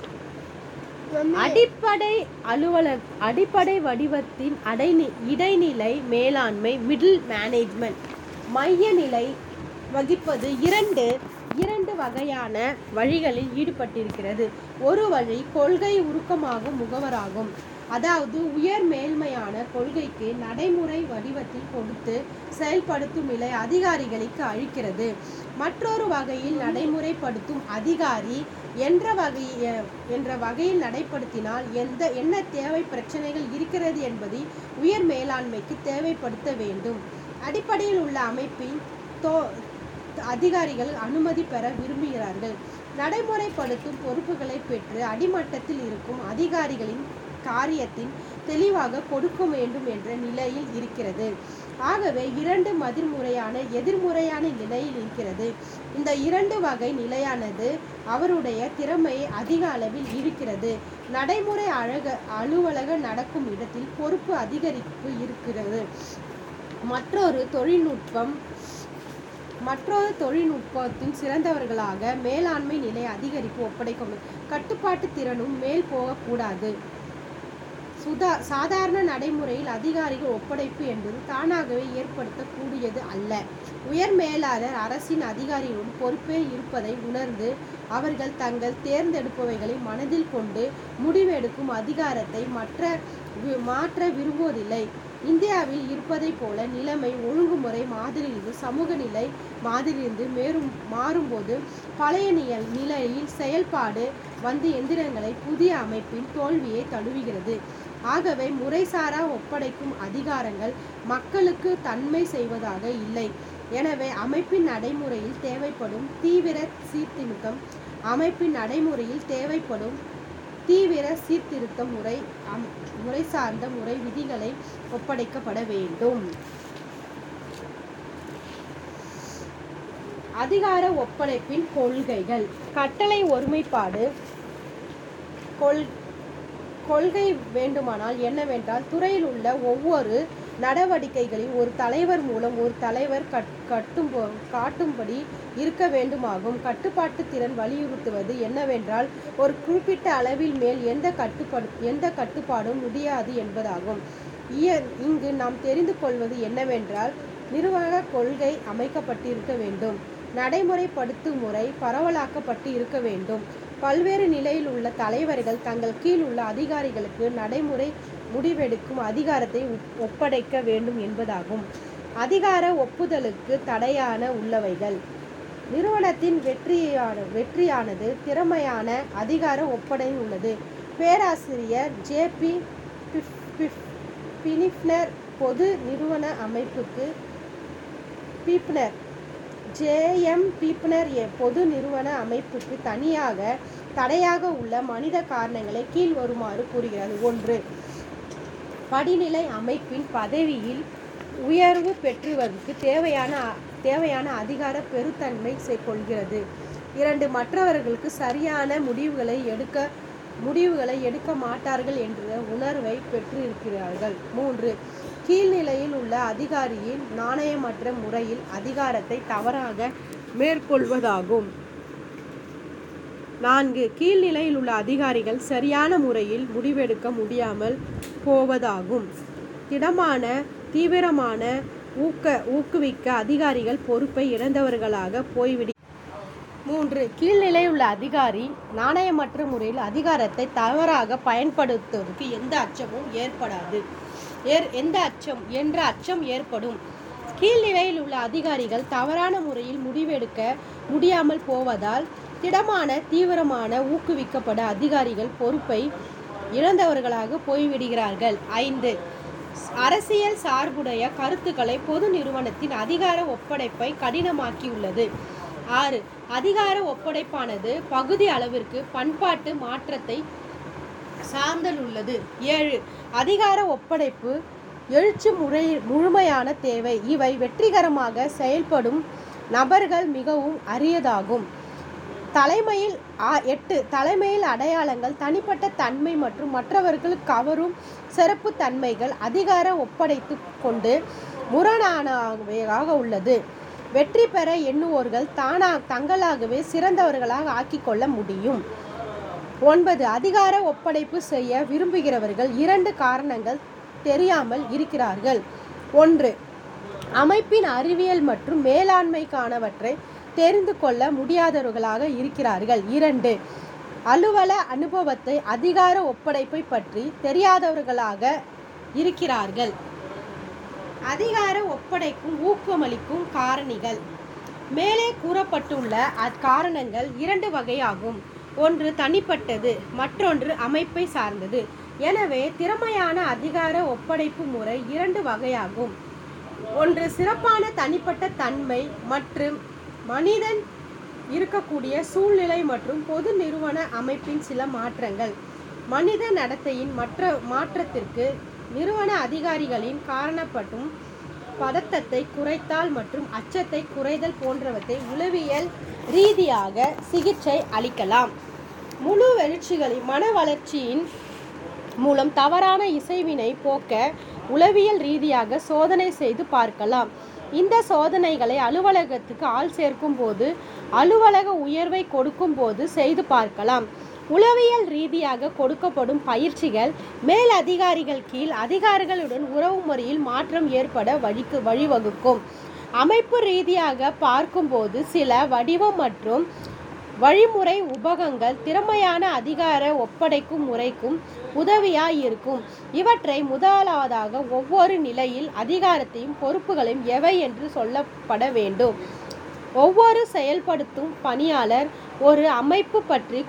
அடிப்படை வடிவத்தின் இடைநிலை மேலாண்மை, மிடில் மேனேஜ்மெண்ட், மைய நிலை வகிப்பது இரண்டு வகையான வழிகளில் ஈடுபட்டிருக்கிறது. ஒரு வழி கொள்கை உருக்கமாகும் முகவராகும். அதாவது உயர் மேல்மையான கொள்கைக்கு நடைமுறை வடிவத்தில் கொடுத்து செயல்படுத்தும் நிலை அதிகாரிகளுக்கு அளிக்கிறது. மற்றொரு வகையில் நடைமுறைப்படுத்தும் அதிகாரி என்ற வகையில் நடைபடுத்தினால் என்ன தேவை பிரச்சனைகள் இருக்கிறது என்பதை உயர் மேலாண்மைக்கு தேவைப்படுத்த வேண்டும். அடிப்படையில் உள்ள அமைப்பின் அதிகாரிகள் அனுமதி பெற விரும்புகிறார்கள். நடைமுறைப்படுத்தும் பொறுப்புகளை பெற்று அடிமட்டத்தில் இருக்கும் அதிகாரிகளின் காரியத்தின் தெளிவாக கொடுக்க வேண்டும் என்ற நிலையில் இருக்கிறது. ஆகவே இரண்டு எதிர்முறையான நிலையில் இருக்கிறது. இந்த இரண்டு வகை நிலையானது அவருடைய திறமையை அதிக அளவில் இருக்கிறது. நடைமுறை அலுவலக நடக்கும் இடத்தில் பொறுப்பு அதிகரிப்பு இருக்கிறது. மற்றொரு தொழில்நுட்பத்தின் சிறந்தவர்களாக மேலாண்மை நிலை அதிகரிப்பு ஒப்படைக்கும் கட்டுப்பாட்டு திறனும் மேல் போகக்கூடாது. சாதாரண நடைமுறையில் அதிகாரிகள் ஒப்படைப்பு என்பது தானாகவே ஏற்படுத்தக்கூடியது அல்ல. உயர் மேலாளர் அரசின் அதிகாரிகளுடன் பொறுப்பே இருப்பதை உணர்ந்து அவர்கள் தங்கள் தேர்ந்தெடுப்பவைகளை மனதில் கொண்டு முடிவெடுக்கும் அதிகாரத்தை மாற்ற விரும்புவதில்லை. இந்தியாவில் இருப்பதை போல நிலைமை ஒழுங்குமுறை மாதிரியிலிருந்து சமூக நிலை மாதிரியிலிருந்து மாறும்போது பழைய நிலையில் செயல்பாடு வந்து எந்திரங்களை புதிய அமைப்பின் தோல்வியை தழுவுகிறது. ஆகவே முறைசாரா ஒப்படைக்கும் அதிகாரங்கள் மக்களுக்கு தன்மை செய்வதாக இல்லை. எனவே அமைப்பின் நடைமுறையில் தேவைப்படும் தீவிர சீர்திருத்த முறை சார்ந்த முறை விதிகளை ஒப்படைக்கப்பட வேண்டும். அதிகார ஒப்படைப்பின் கொள்கைகள். கட்டளை ஒருமைப்பாடு கொள்கை வேண்டுமானால் என்னவென்றால் துறையில் உள்ள ஒவ்வொரு நடவடிக்கைகளில் ஒரு தலைவர் மூலம் ஒரு தலைவர் காட்டும்படி இருக்க வேண்டுமாகும். கட்டுப்பாட்டு திறன் வலியுறுத்துவது என்னவென்றால் ஒரு குறிப்பிட்ட அளவில் மேல் எந்த கட்டுப்பாடும் முடியாது என்பதாகும். இங்கு நாம் தெரிந்து கொள்வது என்னவென்றால் நிர்வாக கொள்கை அமைக்கப்பட்டிருக்க வேண்டும். நடைமுறைப்படுத்தும் முறை பரவலாக்கப்பட்டு இருக்க வேண்டும். பல்வேறு நிலையில் உள்ள தலைவர்கள் தங்கள் கீழ் உள்ள அதிகாரிகளுக்கு நடைமுறை முடிவெடுக்கும் அதிகாரத்தை ஒப்படைக்க வேண்டும் என்பதாகும். அதிகார ஒப்புதலுக்கு தடையான உள்ளவைகள். நிறுவனத்தின் வெற்றியானது திறமையான அதிகார ஒப்படை உள்ளது. பேராசிரியர் ஜே.பி. பினிஃப்னர் பொது நிறுவன அமைப்புக்கு பொது நிறுவன அமைப்புக்கு தடையாக உள்ள மனித காரணங்களை கீழ் வருமாறு கூறுகிறது. 1. படிநிலை அமைப்பின் பதவியில் உயர்வு பெற்றுவதற்கு தேவையான அதிகார பெருத்தன்மை கொள்கிறது. 2. மற்றவர்களுக்கு சரியான முடிவுகளை எடுக்க மாட்டார்கள் என்ற உணர்வை பெற்றிருக்கிறார்கள். 3. கீழ்நிலையில் உள்ள அதிகாரியின் நாணயமற்ற முறையில் அதிகாரத்தை தவறாக மேற்கொள்வதாகும். 4. கீழ்நிலையில் உள்ள அதிகாரிகள் சரியான முறையில் முடிவெடுக்க முடியாமல் போவதாகும். திடமான தீவிரமான ஊக்குவிக்க அதிகாரிகள் பொறுப்பை இழந்தவர்களாக போய்விடு. 3. கீழ்நிலையில் உள்ள அதிகாரி நாணயமற்ற முறையில் அதிகாரத்தை தவறாக பயன்படுத்துவதற்கு என்ற அச்சம் ஏற்படும். கீழ்நிலையில் உள்ள அதிகாரிகள் தவறான முறையில் முடிவெடுக்க முடியாமல் போவதால் திடமான தீவிரமான ஊக்குவிக்கப்பட அதிகாரிகள் பொறுப்பை இழந்தவர்களாக போய்விடுகிறார்கள். 5. அரசியல் சார்புடைய கருத்துக்களை பொது நிறுவனத்தின் அதிகார ஒப்படைப்பை கடினமாக்கியுள்ளது. 6. அதிகார ஒப்படைப்பானது பகுதி அளவிற்கு பண்பாட்டு மாற்றத்தை சார்ந்துள்ளது. 7. அதிகார ஒப்படைப்பு எழுச்சி முழுமையான தேவை. இவை வெற்றிகரமாக செயல்படும் நபர்கள் மிகவும் அரியதாகும். 8. தலைமையில் அடையாளங்கள் தனிப்பட்ட தன்மை மற்றும் மற்றவர்கள் கவரும் சிறப்பு தன்மைகள் அதிகார ஒப்படைத்து கொண்டு முரணானவையாக உள்ளது. வெற்றி பெற எண்ணுவோர்கள் தங்களாகவே சிறந்தவர்களாக ஆக்கிக்கொள்ள முடியும். 9. அதிகார ஒப்படைப்பு செய்ய விரும்புகிறவர்கள் 2 காரணங்கள் தெரியாமல் இருக்கிறார்கள். 1. அமைப்பின் அறிவியல் மற்றும் மேலாண்மைக்கானவற்றை தெரிந்து கொள்ள முடியாதவர்களாக இருக்கிறார்கள். 2. அலுவல அனுபவத்தை அதிகார ஒப்படைப்பை பற்றி தெரியாதவர்களாக இருக்கிறார்கள். அதிகார ஒப்படைக்கும் ஊக்கமளிக்கும் காரணிகள். மேலே கூறப்பட்டுள்ள அக்காரணங்கள் 2 வகையாகும். ஒன்று தனிப்பட்டது, மற்றொன்று அமைப்பை சார்ந்தது. எனவே திறமையான அதிகார ஒப்படைப்பு முறை 2 வகையாகும். ஒன்று சிறப்பான தனிப்பட்ட தன்மை மற்றும் மனிதன் இருக்கக்கூடிய சூழ்நிலை மற்றும் பொது நிறுவன அமைப்பின் சில மாற்றங்கள். மனித நடத்தையின் மாற்றத்திற்கு நிறுவன அதிகாரிகளின் காரணப்படும் பதட்டத்தை குறைத்தல் மற்றும் அச்சத்தை குறைதல் போன்றவற்றை உளவியல் ரீதியாக சிகிச்சை அளிக்கலாம். முழு எழுச்சிகளின் மன வளர்ச்சியின் மூலம் தவறான இசைவினை போக்க உளவியல் ரீதியாக சோதனை செய்து பார்க்கலாம். இந்த சோதனைகளை அலுவலகத்துக்கு ஆள் சேர்க்கும் போது, அலுவலக உயர்வை கொடுக்கும் போது செய்து பார்க்கலாம். உளவியல் ரீதியாக கொடுக்கப்படும் பயிற்சிகள் மேல் அதிகாரிகள் கீழ் அதிகாரிகளுடன் உறவு முறையில் மாற்றம் ஏற்பட வழிவகுக்கும். அமைப்பு ரீதியாக பார்க்கும்போது சில வடிவம் மற்றும் வழிமுறை உபகங்கள் திறமையான அதிகார ஒப்படைக்கும் முறைக்கும் உதவியாய் இருக்கும். இவற்றை முதலாவதாக ஒவ்வொரு நிலையில் அதிகாரத்தையும் பொறுப்புகளையும் எவை என்று சொல்லப்பட வேண்டும். ஒவ்வொரு செயல்படுத்தும் பணியாளர் ஒரு அமைப்பு பற்றி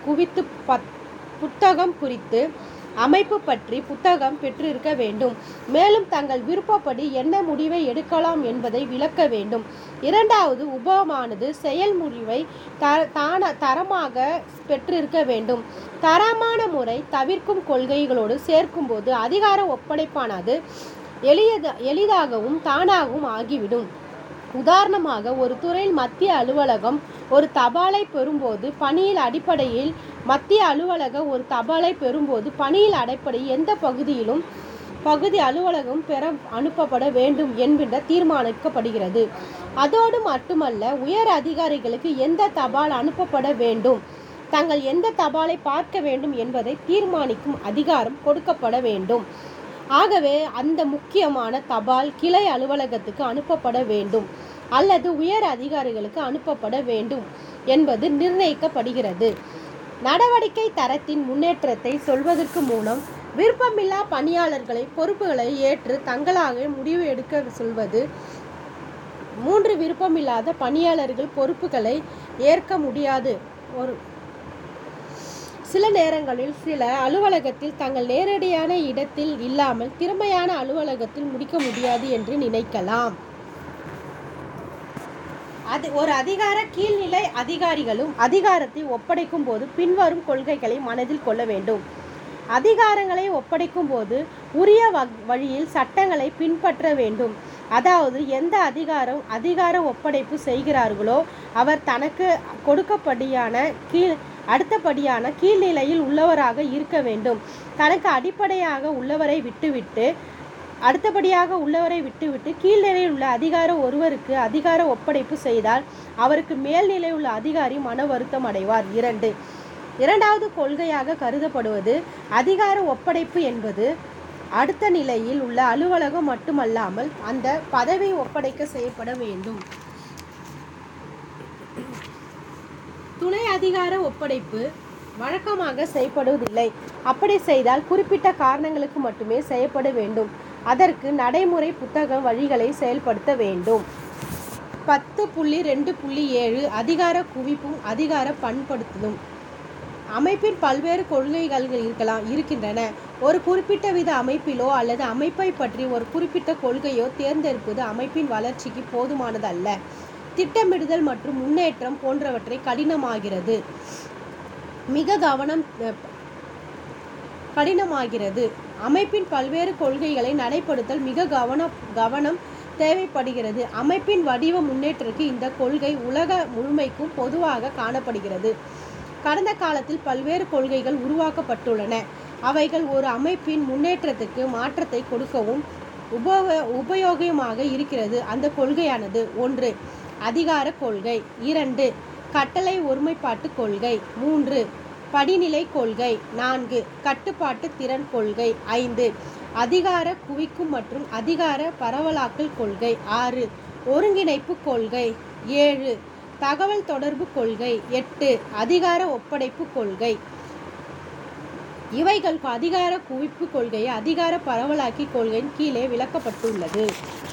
புத்தகம் பெற்றிருக்க வேண்டும். மேலும் தங்கள் விருப்பப்படி என்ன முடிவை எடுக்கலாம் என்பதை விளக்க வேண்டும். இரண்டாவது, உபமானது செயல் முடிவை தரமாக பெற்றிருக்க வேண்டும். தரமான முறை தவிர்க்கும் கொள்கைகளோடு சேர்க்கும்போது அதிகார ஒப்படைப்பானது எளிதாகவும் தானாகவும் ஆகிவிடும். உதாரணமாக, ஒரு துறையில் மத்திய அலுவலகம் ஒரு தபாலை பெறும்போது பணியில் அடிப்படையில் மத்திய அலுவலகம் ஒரு தபாலை பெறும்போது பணியில் அடிப்படையில் எந்த பகுதி அலுவலகம் பெற அனுப்பப்பட வேண்டும் என்கின்ற தீர்மானிக்கப்படுகிறது. அதோடு மட்டுமல்ல, உயர் அதிகாரிகளுக்கு எந்த தபால் அனுப்பப்பட வேண்டும், தாங்கள் எந்த தபாலை பார்க்க வேண்டும் என்பதை தீர்மானிக்கும் அதிகாரம் கொடுக்கப்பட வேண்டும். ஆகவே அந்த முக்கியமான தபால் கிளை அலுவலகத்துக்கு அனுப்பப்பட வேண்டும் அல்லது உயர் அதிகாரிகளுக்கு அனுப்பப்பட வேண்டும் என்பது நிர்ணயிக்கப்படுகிறது. நடவடிக்கை தரத்தின் முன்னேற்றத்தை சொல்வதற்கு மூலம் விருப்பமில்லா பணியாளர்களை பொறுப்புகளை ஏற்று தங்களாக முடிவு எடுக்க சொல்வது. 3 விருப்பமில்லாத பணியாளர்கள் பொறுப்புகளை ஏற்க முடியாது. சில நேரங்களில் சில அலுவலகத்தில் தங்கள் நேரடியான இடத்தில் இல்லாமல் திறமையான அலுவலகத்தில் முடிக்க முடியாது என்று நினைக்கலாம். ஒரு அதிகார கீழ்நிலை அதிகாரிகளும் அதிகாரத்தை ஒப்படைக்கும் போது பின்வரும் கொள்கைகளை மனதில் கொள்ள வேண்டும். அதிகாரங்களை ஒப்படைக்கும் போது உரிய வழியில் சட்டங்களை பின்பற்ற வேண்டும். அதாவது எந்த அதிகார ஒப்படைப்பு செய்கிறார்களோ அவர் தனக்கு அடுத்தபடியான கீழ்நிலையில் உள்ளவராக இருக்க வேண்டும். தனக்கு அடுத்தபடியாக உள்ளவரை விட்டுவிட்டு கீழ்நிலையில் உள்ள அதிகார ஒருவருக்கு அதிகார ஒப்படைப்பு செய்தால் அவருக்கு மேல்நிலை உள்ள அதிகாரி மன வருத்தம் அடைவார். இரண்டாவது கொள்கையாக கருதப்படுவது அதிகார ஒப்படைப்பு என்பது அடுத்த நிலையில் உள்ள அலுவலகம் மட்டுமல்லாமல் அந்த பதவி ஒப்படைக்க செய்யப்பட வேண்டும். துணை அதிகார ஒப்படைப்பு வழக்கமாக செய்யப்படுவதில்லை. அப்படி செய்தால் குறிப்பிட்ட காரணங்களுக்கு மட்டுமே செய்யப்பட வேண்டும். அதற்கு நடைமுறை புத்தக வழிகளை செயல்படுத்த வேண்டும். 10.2.7 அதிகார குவிப்பும் அதிகார பண்படுத்துதலும். அமைப்பின் பல்வேறு கொள்கைகள் இருக்கின்றன. ஒரு குறிப்பிட்ட வித அமைப்பிலோ அல்லது அமைப்பை பற்றி ஒரு குறிப்பிட்ட கொள்கையோ தேர்ந்தெடுப்பது அமைப்பின் வளர்ச்சிக்கு போதுமானதல்ல. திட்டமிடுதல் மற்றும் முன்னேற்றம் போன்றவற்றை கடினமாகிறது. அமைப்பின் பல்வேறு கொள்கைகளை நடைபெறுத்தல் மிக கவனம் தேவைப்படுகிறது. அமைப்பின் வடிவ முன்னேற்றத்திற்கு இந்த கொள்கை உலக முழுமைக்கும் பொதுவாக காணப்படுகிறது. கடந்த காலத்தில் பல்வேறு கொள்கைகள் உருவாக்கப்பட்டுள்ளன. அவைகள் ஒரு அமைப்பின் முன்னேற்றத்துக்கு மாற்றத்தை கொடுக்கவும் உபயோகமாக இருக்கிறது. அந்த கொள்கையானது: 1. அதிகார கொள்கை. 2. கட்டளை ஒருமைப்பாட்டு கொள்கை. 3. படிநிலை கொள்கை. 4. கட்டுப்பாட்டு திறன் கொள்கை. 5. அதிகார குவிக்கும் மற்றும் அதிகார பரவலாக்கல் கொள்கை. 6. ஒருங்கிணைப்பு கொள்கை. 7. தகவல் தொடர்பு கொள்கை. 8. அதிகார ஒப்படைப்பு கொள்கை. இவைகள் அதிகார குவிப்பு கொள்கை அதிகார பரவலாக்கி கொள்கையின் கீழே விளக்கப்பட்டுள்ளது.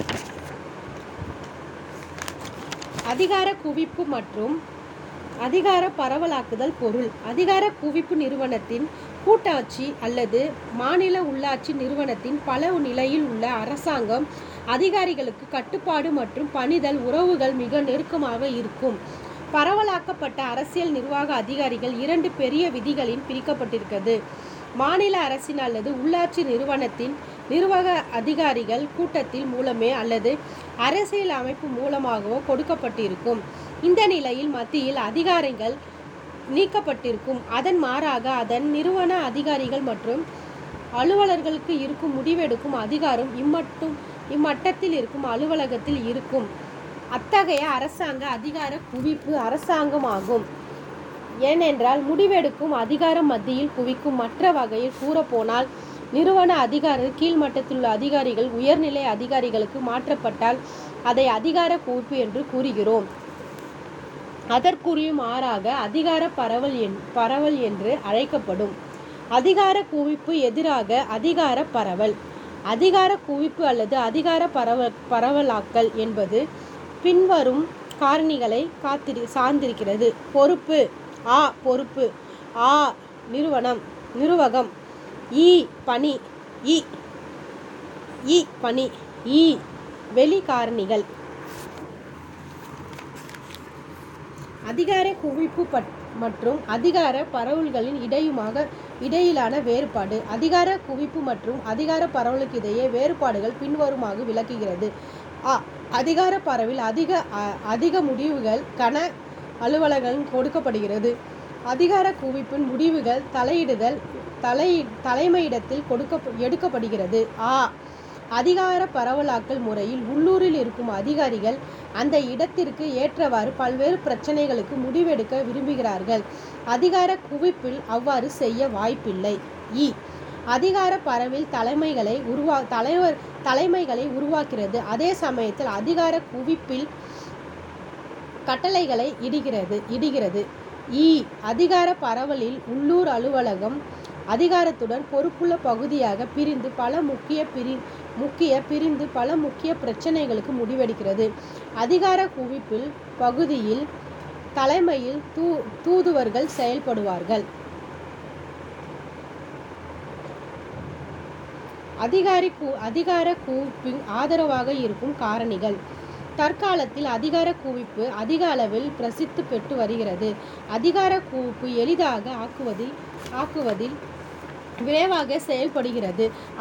அதிகார குவிப்பு மற்றும் அதிகார பரவலாக்குதல் பொருள்: அதிகார குவிப்பு நிறுவனத்தின் கூட்டாட்சி அல்லது மாநில உள்ளாட்சி நிறுவனத்தின் பல நிலையில் உள்ள அரசாங்கம் அதிகாரிகளுக்கு கட்டுப்பாடு மற்றும் பணிதல் உறவுகள் மிக நெருக்கமாக இருக்கும். பரவலாக்கப்பட்ட அரசியல் நிர்வாக அதிகாரிகள் 2 பெரிய விதிகளில் பிரிக்கப்பட்டிருக்கிறது. மாநில அரசின் அல்லது உள்ளாட்சி நிறுவனத்தின் நிர்வாக அதிகாரிகள் கூட்டத்தில் மூலமே அல்லது அரசியல் அமைப்பு மூலமாகவோ கொடுக்கப்பட்டிருக்கும். இந்த நிலையில் மத்தியில் அதிகாரங்கள் நீக்கப்பட்டிருக்கும். அதன் மாறாக அதன் நிறுவன அதிகாரிகள் மற்றும் அலுவலர்களுக்கு இருக்கும் முடிவெடுக்கும் அதிகாரம் இம்மட்டத்தில் இருக்கும் அலுவலகத்தில் இருக்கும். அத்தகைய அரசாங்க அதிகார குவிப்பு அரசாங்கமாகும். ஏனென்றால் முடிவெடுக்கும் அதிகாரம் மத்தியில் குவிக்கும். மற்ற வகையில் கூறப்போனால் நிறுவன அதிகார கீழ்மட்டத்திலுள்ள அதிகாரிகள் உயர்நிலை அதிகாரிகளுக்கு மாற்றப்பட்டால் அதை அதிகார குவிப்பு என்று கூறுகிறோம். அதற்குரிய மாறாக அதிகார பரவல் என்று அழைக்கப்படும். அதிகார குவிப்பு எதிராக அதிகார பரவல். அதிகார குவிப்பு அல்லது அதிகார பரவலாக்கல் என்பது பின்வரும் காரணிகளை சார்ந்திருக்கிறது. பொறுப்பு. ஆ பொறுப்பு. ஆ நிர்வாகம். பணி. பணி. வெளி காரணிகள். அதிகார குவிப்பு மற்றும் அதிகார பரவல்களின் இடையிலான வேறுபாடு. அதிகார குவிப்பு மற்றும் அதிகார பரவலுக்கு இடையே வேறுபாடுகள் பின்வருமாக விளக்குகிறது. அதிகார பரவல் அதிக முடிவுகள் கன அலுவலகங்கள் கொடுக்கப்படுகிறது. அதிகார குவிப்பின் முடிவுகள் தலைமையிடத்தில் எடுக்கப்படுகிறது. அதிகார பரவலாக்கல் முறையில் உள்ளூரில் இருக்கும் அதிகாரிகள் அந்த இடத்திற்கு ஏற்றவாறு பல்வேறு பிரச்சனைகளுக்கு முடிவெடுக்க விரும்புகிறார்கள். அதிகார குவிப்பில் அவ்வாறு செய்ய வாய்ப்பில்லை. அதிகார பரவல் தலைமைகளை உருவாக்குகிறது. அதே சமயத்தில் அதிகார குவிப்பில் கட்டளைகளை இடுகிறது. அதிகார பரவலில் உள்ளூர் அலுவலகம் அதிகாரத்துடன் பொறுப்புள்ள பகுதியாக பிரிந்து பல முக்கிய பிரச்சனைகளுக்கு முடிவெடுக்கிறது. அதிகார குவிப்பில் பகுதியில் தலைமையில் தூதுவர்கள் செயல்படுவார்கள். அதிகார குவிப்பின் ஆதரவாக இருக்கும் காரணிகள். தற்காலத்தில் அதிகார குவிப்பு அதிக அளவில் பிரசித்தி பெற்று வருகிறது. அதிகார குவிப்பு எளிதாக ஆக்குவதில் விரைவாக செயல்படுகிறது.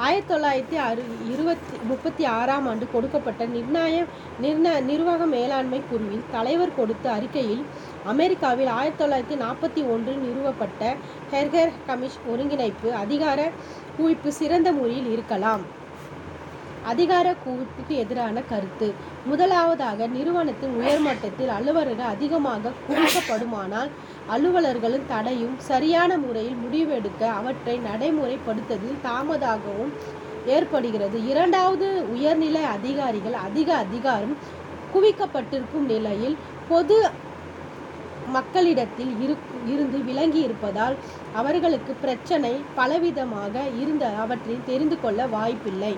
1936ஆம் ஆண்டு கொடுக்கப்பட்ட நிர்வாக மேலாண்மை குழுவின் தலைவர் கொடுத்த அறிக்கையில் அமெரிக்காவில் 1941 நிறுவப்பட்ட ஹெர்கர் கமிஷன் ஒருங்கிணைப்பு அதிகார குவிப்பு சிறந்த முறையில் இருக்கலாம். அதிகார குவிப்புக்கு எதிரான கருத்து. முதலாவதாக, நிறுவனத்தின் உயர்மட்டத்தில் அலுவலர்கள் அதிகமாக குவிக்கப்படுமானால் அலுவலர்களின் தடையும் சரியான முறையில் முடிவெடுக்க அவற்றை நடைமுறைப்படுத்துவதில் தாமதமாகவும் ஏற்படுகிறது. இரண்டாவது, உயர்நிலை அதிகாரிகள் அதிக அதிகாரம் குவிக்கப்பட்டிருக்கும் நிலையில் பொது மக்களிடத்தில் இருந்து விலகி இருப்பதால் அவர்களுக்கு பிரச்சனை பலவிதமாக இருந்து அவற்றை தெரிந்து கொள்ள வாய்ப்பில்லை.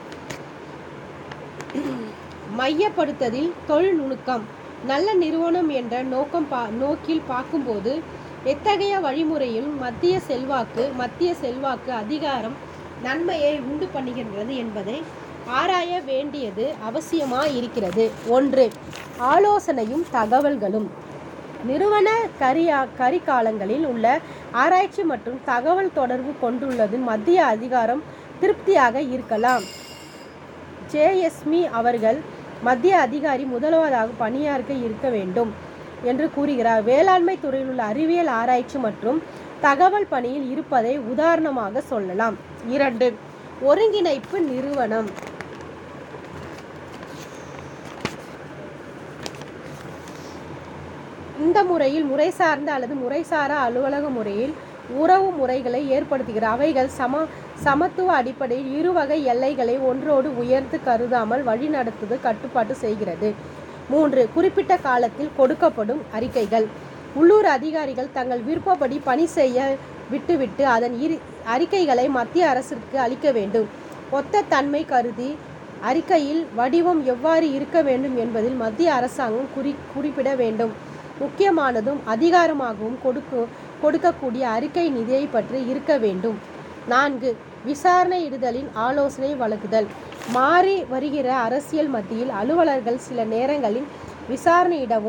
மையப்படுத்துதல் தொழில் நுணுக்கம். நல்ல நிறுவனம் என்ற நோக்கில் பார்க்கும்போது எத்தகைய வழிமுறையில் மத்திய செல்வாக்கு அதிகாரம் நன்மையை உண்டு பண்ணுகின்றது என்பதை ஆராய வேண்டியது அவசியமாயிருக்கிறது. 1. ஆலோசனையும் தகவல்களும். நிறுவன கரிகாலங்களில் உள்ள ஆராய்ச்சி மற்றும் தகவல் தொடர்பு கொண்டுள்ளது மத்திய அதிகாரம் திருப்தியாக இருக்கலாம். ஜேஎஸ்மி அவர்கள் மத்திய அதிகாரி முதலாவதாக பணியாற்ற இருக்க வேண்டும் என்று கூறுகிறார். வேளாண்மை துறையில் உள்ள அறிவியல் ஆராய்ச்சி மற்றும் தகவல் பணியில் இருப்பதை உதாரணமாக சொல்லலாம். 2. ஒருங்கிணைப்பு நிறுவனம். இந்த முறையில் முறைசார்ந்த அல்லது முறைசாரா அலுவலக முறையில் உறவு முறைகளை ஏற்படுத்துகிறார். அவைகள் சமத்துவ அடிப்படையில் இருவகை எல்லைகளை ஒன்றோடு உயர்த்து கருதாமல் வழிநடத்துவது கட்டுப்பாட்டு செய்கிறது. 3. குறிப்பிட்ட காலத்தில் கொடுக்கப்படும் அறிக்கைகள். உள்ளூர் அதிகாரிகள் தங்கள் விருப்பப்படி பணி செய்ய விட்டுவிட்டு அதன் அறிக்கைகளை மத்திய அரசிற்கு அளிக்க வேண்டும். ஒத்த தன்மை கருதி அறிக்கையில் வடிவம் எவ்வாறு இருக்க வேண்டும் என்பதில் மத்திய அரசாங்கம் குறிப்பிட வேண்டும். முக்கியமானதும் அதிகாரமாகவும் கொடுக்கக்கூடிய அறிக்கை நிதியை பற்றி இருக்க வேண்டும். 4. விசாரணை இடுதலின் ஆலோசனை வழங்குதல். மாறி வருகிற அரசியல் மத்தியில் அலுவலர்கள் சில நேரங்களில் விசாரணையிடவும்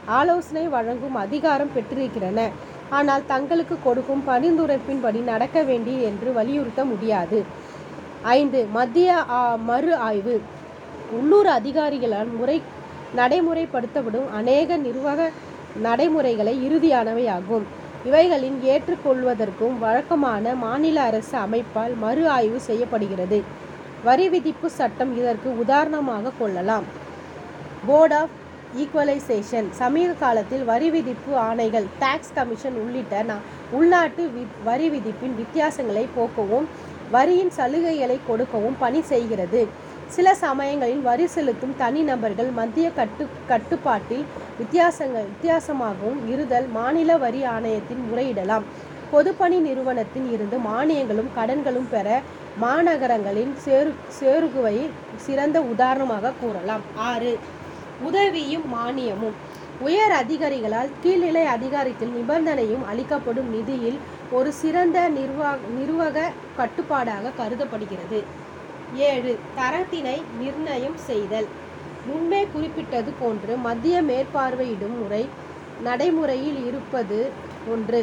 ஆலோசனை வழங்கும் அதிகாரம் பெற்றிருக்கின்றன. ஆனால் தங்களுக்கு கொடுக்கும் பரிந்துரைப்பின்படி நடக்க வேண்டி என்று வலியுறுத்த முடியாது. 5. மத்திய மறு ஆய்வு. உள்ளூர் அதிகாரிகளால் நடைமுறைப்படுத்தப்படும் அநேக நிர்வாக நடைமுறைகளை இறுதியானவையாகும். இவைகளின் ஏற்றுக்கொள்வதற்கும் வழக்கமான மாநில அரசு அமைப்பால் மறு ஆய்வு செய்யப்படுகிறது. வரி விதிப்பு சட்டம் இதற்கு உதாரணமாக கொள்ளலாம். Board of equalisation. சமீப காலத்தில் வரி விதிப்பு ஆணைகள், டாக்ஸ் கமிஷன் உள்ளிட்ட உள்நாட்டு வரி விதிப்பின் வித்தியாசங்களை போக்கவும் வரியின் சலுகைகளை கொடுக்கவும் பணி செய்கிறது. சில சமயங்களில் வரி செலுத்தும் தனிநபர்கள் மத்திய கட்டுப்பாட்டில் வித்தியாசமாகவும் இருதல் மாநில வரி ஆணையத்தின் முறையிடலாம். பொதுப்பணி நிறுவனத்தின் இருந்து மானியங்களும் கடன்களும் பெற மாநகரங்களின் சேருகுவை சிறந்த உதாரணமாக கூறலாம். 6. உதவியும் மானியமும். உயர் அதிகாரிகளால் கீழ்நிலை அதிகாரத்தில் நிபந்தனையும் அளிக்கப்படும் நிதியில் ஒரு சிறந்த நிர்வாக கட்டுப்பாடாக கருதப்படுகிறது. 7. தரத்தினை நிர்ணயம் செய்தல். முன்பே குறிப்பிட்டது போன்று மத்திய மேற்பார்வையிடும் முறை நடைமுறையில் இருப்பது ஒன்று.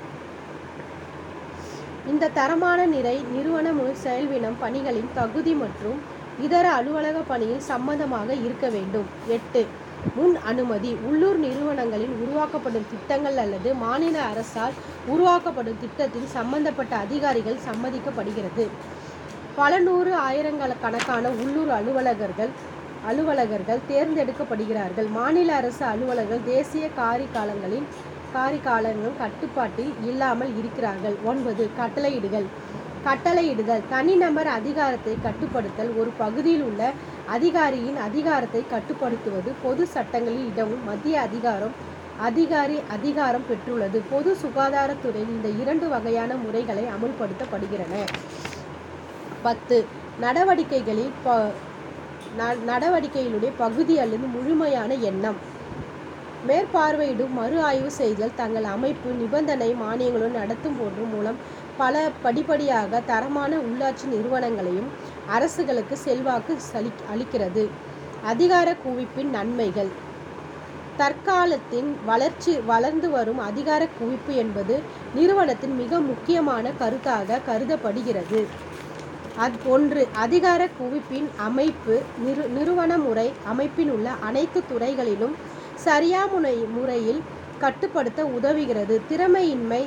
இந்த தரமான நிறுவன செயல்வினம் பணிகளின் தகுதி மற்றும் இதர அலுவலக பணியில் சம்பந்தமாக இருக்க வேண்டும். 8. முன் அனுமதி. உள்ளூர் நிறுவனங்களில் உருவாக்கப்படும் திட்டங்கள் அல்லது மாநில அரசால் உருவாக்கப்படும் திட்டத்தில் சம்பந்தப்பட்ட அதிகாரிகள் சம்மதிக்கப்படுகிறது. பல நூறு ஆயிரக்கணக்கான உள்ளூர் அலுவலகர்கள் தேர்ந்தெடுக்கப்படுகிறார்கள். மாநில அரசு அலுவலர்கள் தேசிய காரிகாலங்களின் கட்டுப்பாட்டில் இல்லாமல் இருக்கிறார்கள். 9. கட்டளையிடுதல். தனிநபர் அதிகாரத்தை கட்டுப்படுத்தல். ஒரு பகுதியில் உள்ள அதிகாரியின் அதிகாரத்தை கட்டுப்படுத்துவது பொது சட்டங்களில் இடமும் மத்திய அதிகாரம் பெற்றுள்ளது. பொது சுகாதாரத்துறையில் இந்த 2 வகையான முறைகளை அமுல்படுத்தப்படுகின்றன. 10. நடவடிக்கைகளுடைய பகுதி அல்லது முழுமையான எண்ணம். மேற்பார்வையிடும் மறு ஆய்வு செய்தல் தங்கள் அமைப்பு நிபந்தனை மானியங்களுடன் நடத்தும் போன்ற மூலம் பல படிப்படியாக தரமான உள்ளாட்சி நிறுவனங்களையும் அரசுகளுக்கு செல்வாக்கு அளிக்கிறது. அதிகார குவிப்பின் நன்மைகள். தற்காலத்தின் வளர்ந்து வரும் அதிகார குவிப்பு என்பது நிறுவனத்தின் மிக முக்கியமான கருத்தாக கருதப்படுகிறது. 1. அதிகார குவிப்பின் அமைப்பு நிறுவன அமைப்பின் உள்ள அனைத்து துறைகளிலும் சரியான முறையில் கட்டுப்படுத்த உதவுகிறது. திறமையின்மை,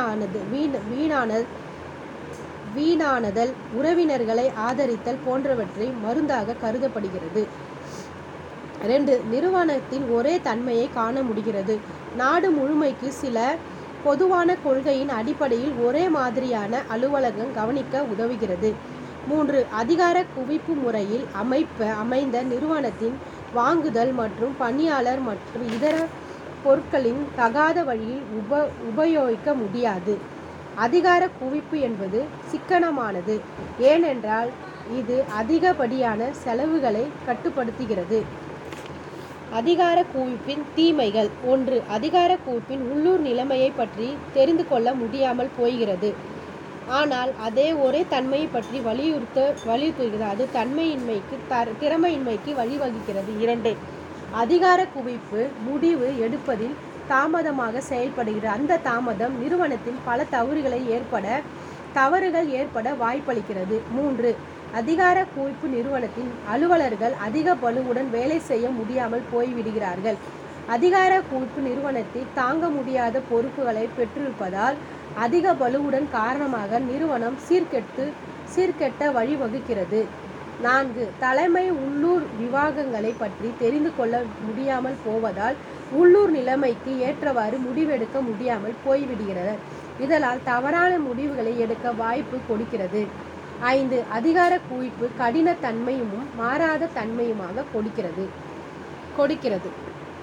வீணானதல், உறவினர்களை ஆதரித்தல் போன்றவற்றை மருந்தாக கருதப்படுகிறது. 2. நிறுவனத்தின் ஒரே தன்மையை காண முடிகிறது. நாடு முழுமைக்கு சில பொதுவான கொள்கையின் அடிப்படையில் ஒரே மாதிரியான அலுவலகம் கவனிக்க உதவுகிறது. 3. அதிகார குவிப்பு முறையில் அமைந்த நிறுவனத்தின் வாங்குதல் மற்றும் பணியாளர் மற்றும் இதர பொருட்களின் தகாத வழியில் உபயோகிக்க முடியாது. அதிகார குவிப்பு என்பது சிக்கனமானது, ஏனென்றால் இது அதிகப்படியான செலவுகளை கட்டுப்படுத்துகிறது. அதிகார குவிப்பின் தீமைகள். 1. அதிகார குவிப்பின் உள்ளூர் நிலைமையை பற்றி தெரிந்து கொள்ள முடியாமல் போகிறது. ஆனால் அதே ஒரே தன்மையை பற்றி வலியுறுத்துகிறது. அது திறமையின்மைக்கு வழிவகுக்கிறது. 2. அதிகார குவிப்பு முடிவு எடுப்பதில் தாமதமாக செயல்படுகிறது. அந்த தாமதம் நிறுவனத்தில் பல தவறுகள் ஏற்பட வாய்ப்பளிக்கிறது. 3. அதிகார குவிப்பு நிறுவனத்தின் அலுவலர்கள் அதிக பளுவுடன் வேலை செய்ய முடியாமல் போய்விடுகிறார்கள். அதிகார குவிப்பு நிறுவனத்தில் தாங்க முடியாத பொறுப்புகளை பெற்றிருப்பதால் அதிக பளுவுடன் காரணமாக நிறுவனம் சீர்கெட்ட வழிவகுக்கிறது. 4. தலைமை உள்ளூர் விவகாரங்களை பற்றி தெரிந்து கொள்ள முடியாமல் போவதால் உள்ளூர் நிலைமைக்கு ஏற்றவாறு முடிவெடுக்க முடியாமல் போய்விடுகிறது. இதனால் தவறான முடிவுகளை எடுக்க வாய்ப்பு கொடுக்கிறது. 5. அதிகார குவிப்பு கடினத்தன்மையும் மாறாத தன்மையுமாக கொடுக்கிறது.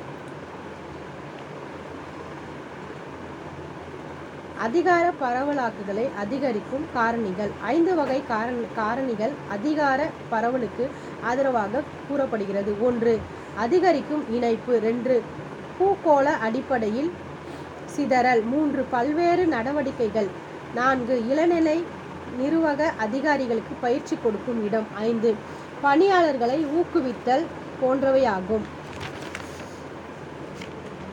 அதிகார பரவலாக்குதலை அதிகரிக்கும் காரணிகள். 5 வகை காரணிகள் அதிகார பரவலுக்கு ஆதரவாக கூறப்படுகிறது. 1. அதிகரிக்கும் இணைப்பு. 2. பூகோள அடிப்படையில் சிதறல். 3. பல்வேறு நடவடிக்கைகள். 4. இளநிலை நிர்வாக அதிகாரிகளுக்கு பயிற்சி கொடுக்கும் இடம். 5. பணியாளர்களை ஊக்குவித்தல் போன்றவையாகும்.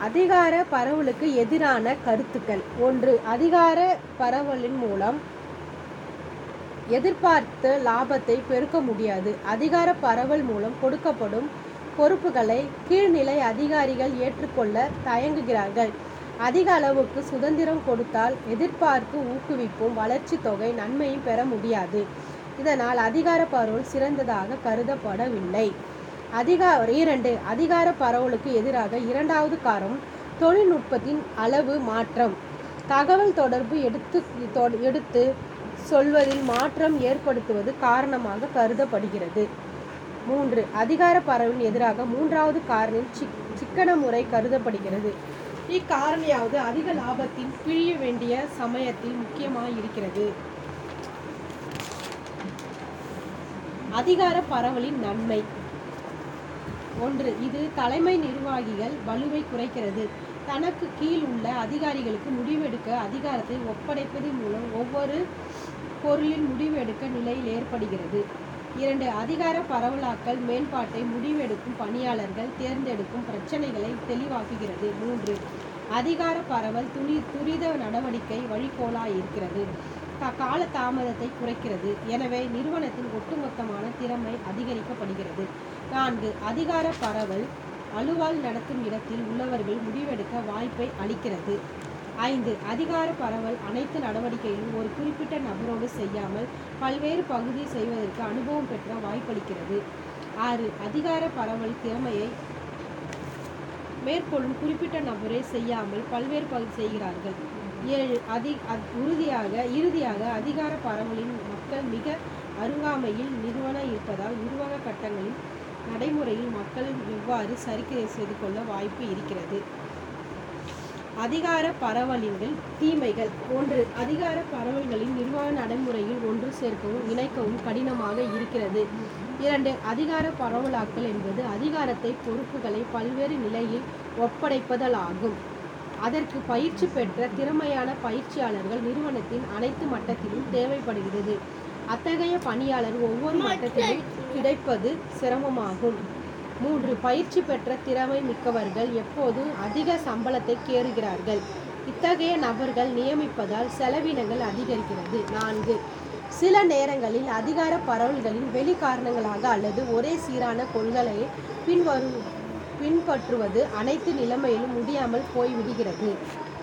அதிகார பரவலுக்கு எதிரான கருத்துக்கள். 1. அதிகார பரவலின் மூலம் எதிர்பார்த்த லாபத்தை பெருக்க முடியாது. அதிகார பரவல் மூலம் கொடுக்கப்படும் பொறுப்புகளை கீழ்நிலை அதிகாரிகள் ஏற்றுக்கொள்ள தயங்குகிறார்கள். அதிக அளவுக்கு சுதந்திரம் கொடுத்தால் எதிர்பார்ப்பு ஊக்குவிப்பும் வளர்ச்சி தொகை நன்மையும் பெற முடியாது. இதனால் அதிகார பரவல் சிறந்ததாக கருதப்படவில்லை. 2. அதிகார பரவலுக்கு எதிராக இரண்டாவது காரணம் தொழில்நுட்பத்தின் அளவு மாற்றம். தகவல் தொடர்பு எடுத்து சொல்வதில் மாற்றம் ஏற்படுத்துவது காரணமாக கருதப்படுகிறது. 3. அதிகார பரவலின் எதிராக மூன்றாவது காரணம் சிக்கன முறை கருதப்படுகிறது. இக்காரணியாவது அதிக லாபத்தின் பிழிய வேண்டிய சமயத்தில் முக்கியமாயிருக்கிறது. அதிகார பரவலின் நன்மை. 1. இது தலைமை நிர்வாகிகள் வலுவை குறைக்கிறது. தனக்கு கீழ் உள்ள அதிகாரிகளுக்கு முடிவெடுக்க அதிகாரத்தை ஒப்படைப்பதன் மூலம் ஒவ்வொரு பொருளின் முடிவெடுக்க நிலையில் ஏற்படுகிறது. 2. அதிகார பரவலாக்கல் மேம்பாட்டை முடிவெடுக்கும் பணியாளர்கள் தேர்ந்தெடுக்கும் பிரச்சனைகளை தெளிவாக்குகிறது. 3. அதிகார பரவல் துரித நடவடிக்கை வழிகோலாயிருக்கிறது. கால தாமதத்தை குறைக்கிறது. எனவே நிறுவனத்தின் ஒட்டுமொத்தமான திறமை அதிகரிக்கப்படுகிறது. 4. அதிகார பரவல் அலுவல் நடத்தும் இடத்தில் உள்ளவர்கள் முடிவெடுக்க வாய்ப்பை அளிக்கிறது. 5. அதிகார பரவல் அனைத்து நடவடிக்கைகளும் ஒரு குறிப்பிட்ட நபரோடு செய்யாமல் பல்வேறு பகுதி செய்வதற்கு அனுபவம் பெற்ற வாய்ப்பளிக்கிறது. 6. அதிகார பரவல் திறமையை மேற்கொள்ளும் குறிப்பிட்ட நபரே செய்யாமல் பல்வேறு பகுதி செய்கிறார்கள். 7. இறுதியாக அதிகார பரவலின் மக்கள் மிக அருகாமையில் நிறுவனம் இருப்பதால் நிர்வாக கட்டங்களின் நடைமுறையில் மக்கள் எவ்வாறு சரிக்கை செய்து கொள்ள வாய்ப்பு இருக்கிறது. அதிகார பரவலின் தீமைகள். 1. அதிகார பரவல்களின் நிர்வாக நடைமுறையில் ஒன்று சேர்க்கவும் இணைக்கவும் கடினமாக இருக்கிறது. 2. அதிகார பரவலாக்கல் என்பது அதிகாரத்தை பொறுப்புகளை பல்வேறு நிலையில் ஒப்படைப்பதாகும். அதற்கு பயிற்சி பெற்ற திறமையான பயிற்சியாளர்கள் நிறுவனத்தின் அனைத்து மட்டத்திலும் தேவைப்படுகிறது. அத்தகைய பணியாளர் ஒவ்வொரு மட்டத்திலும் கிடைப்பது சிரமமாகும். 3. பயிற்சி பெற்ற திறமை மிக்கவர்கள் எப்போதும் அதிக சம்பளத்தை கேறுகிறார்கள். இத்தகைய நபர்கள் நியமிப்பதால் செலவினங்கள் அதிகரிக்கிறது. 4. சில நேரங்களில் அதிகார பரவல்களின் வெளி காரணங்களாக அல்லது ஒரே சீரான கொள்கையை பின்பற்றுவது அனைத்து நிலைமையிலும் முடியாமல் போய்விடுகிறது.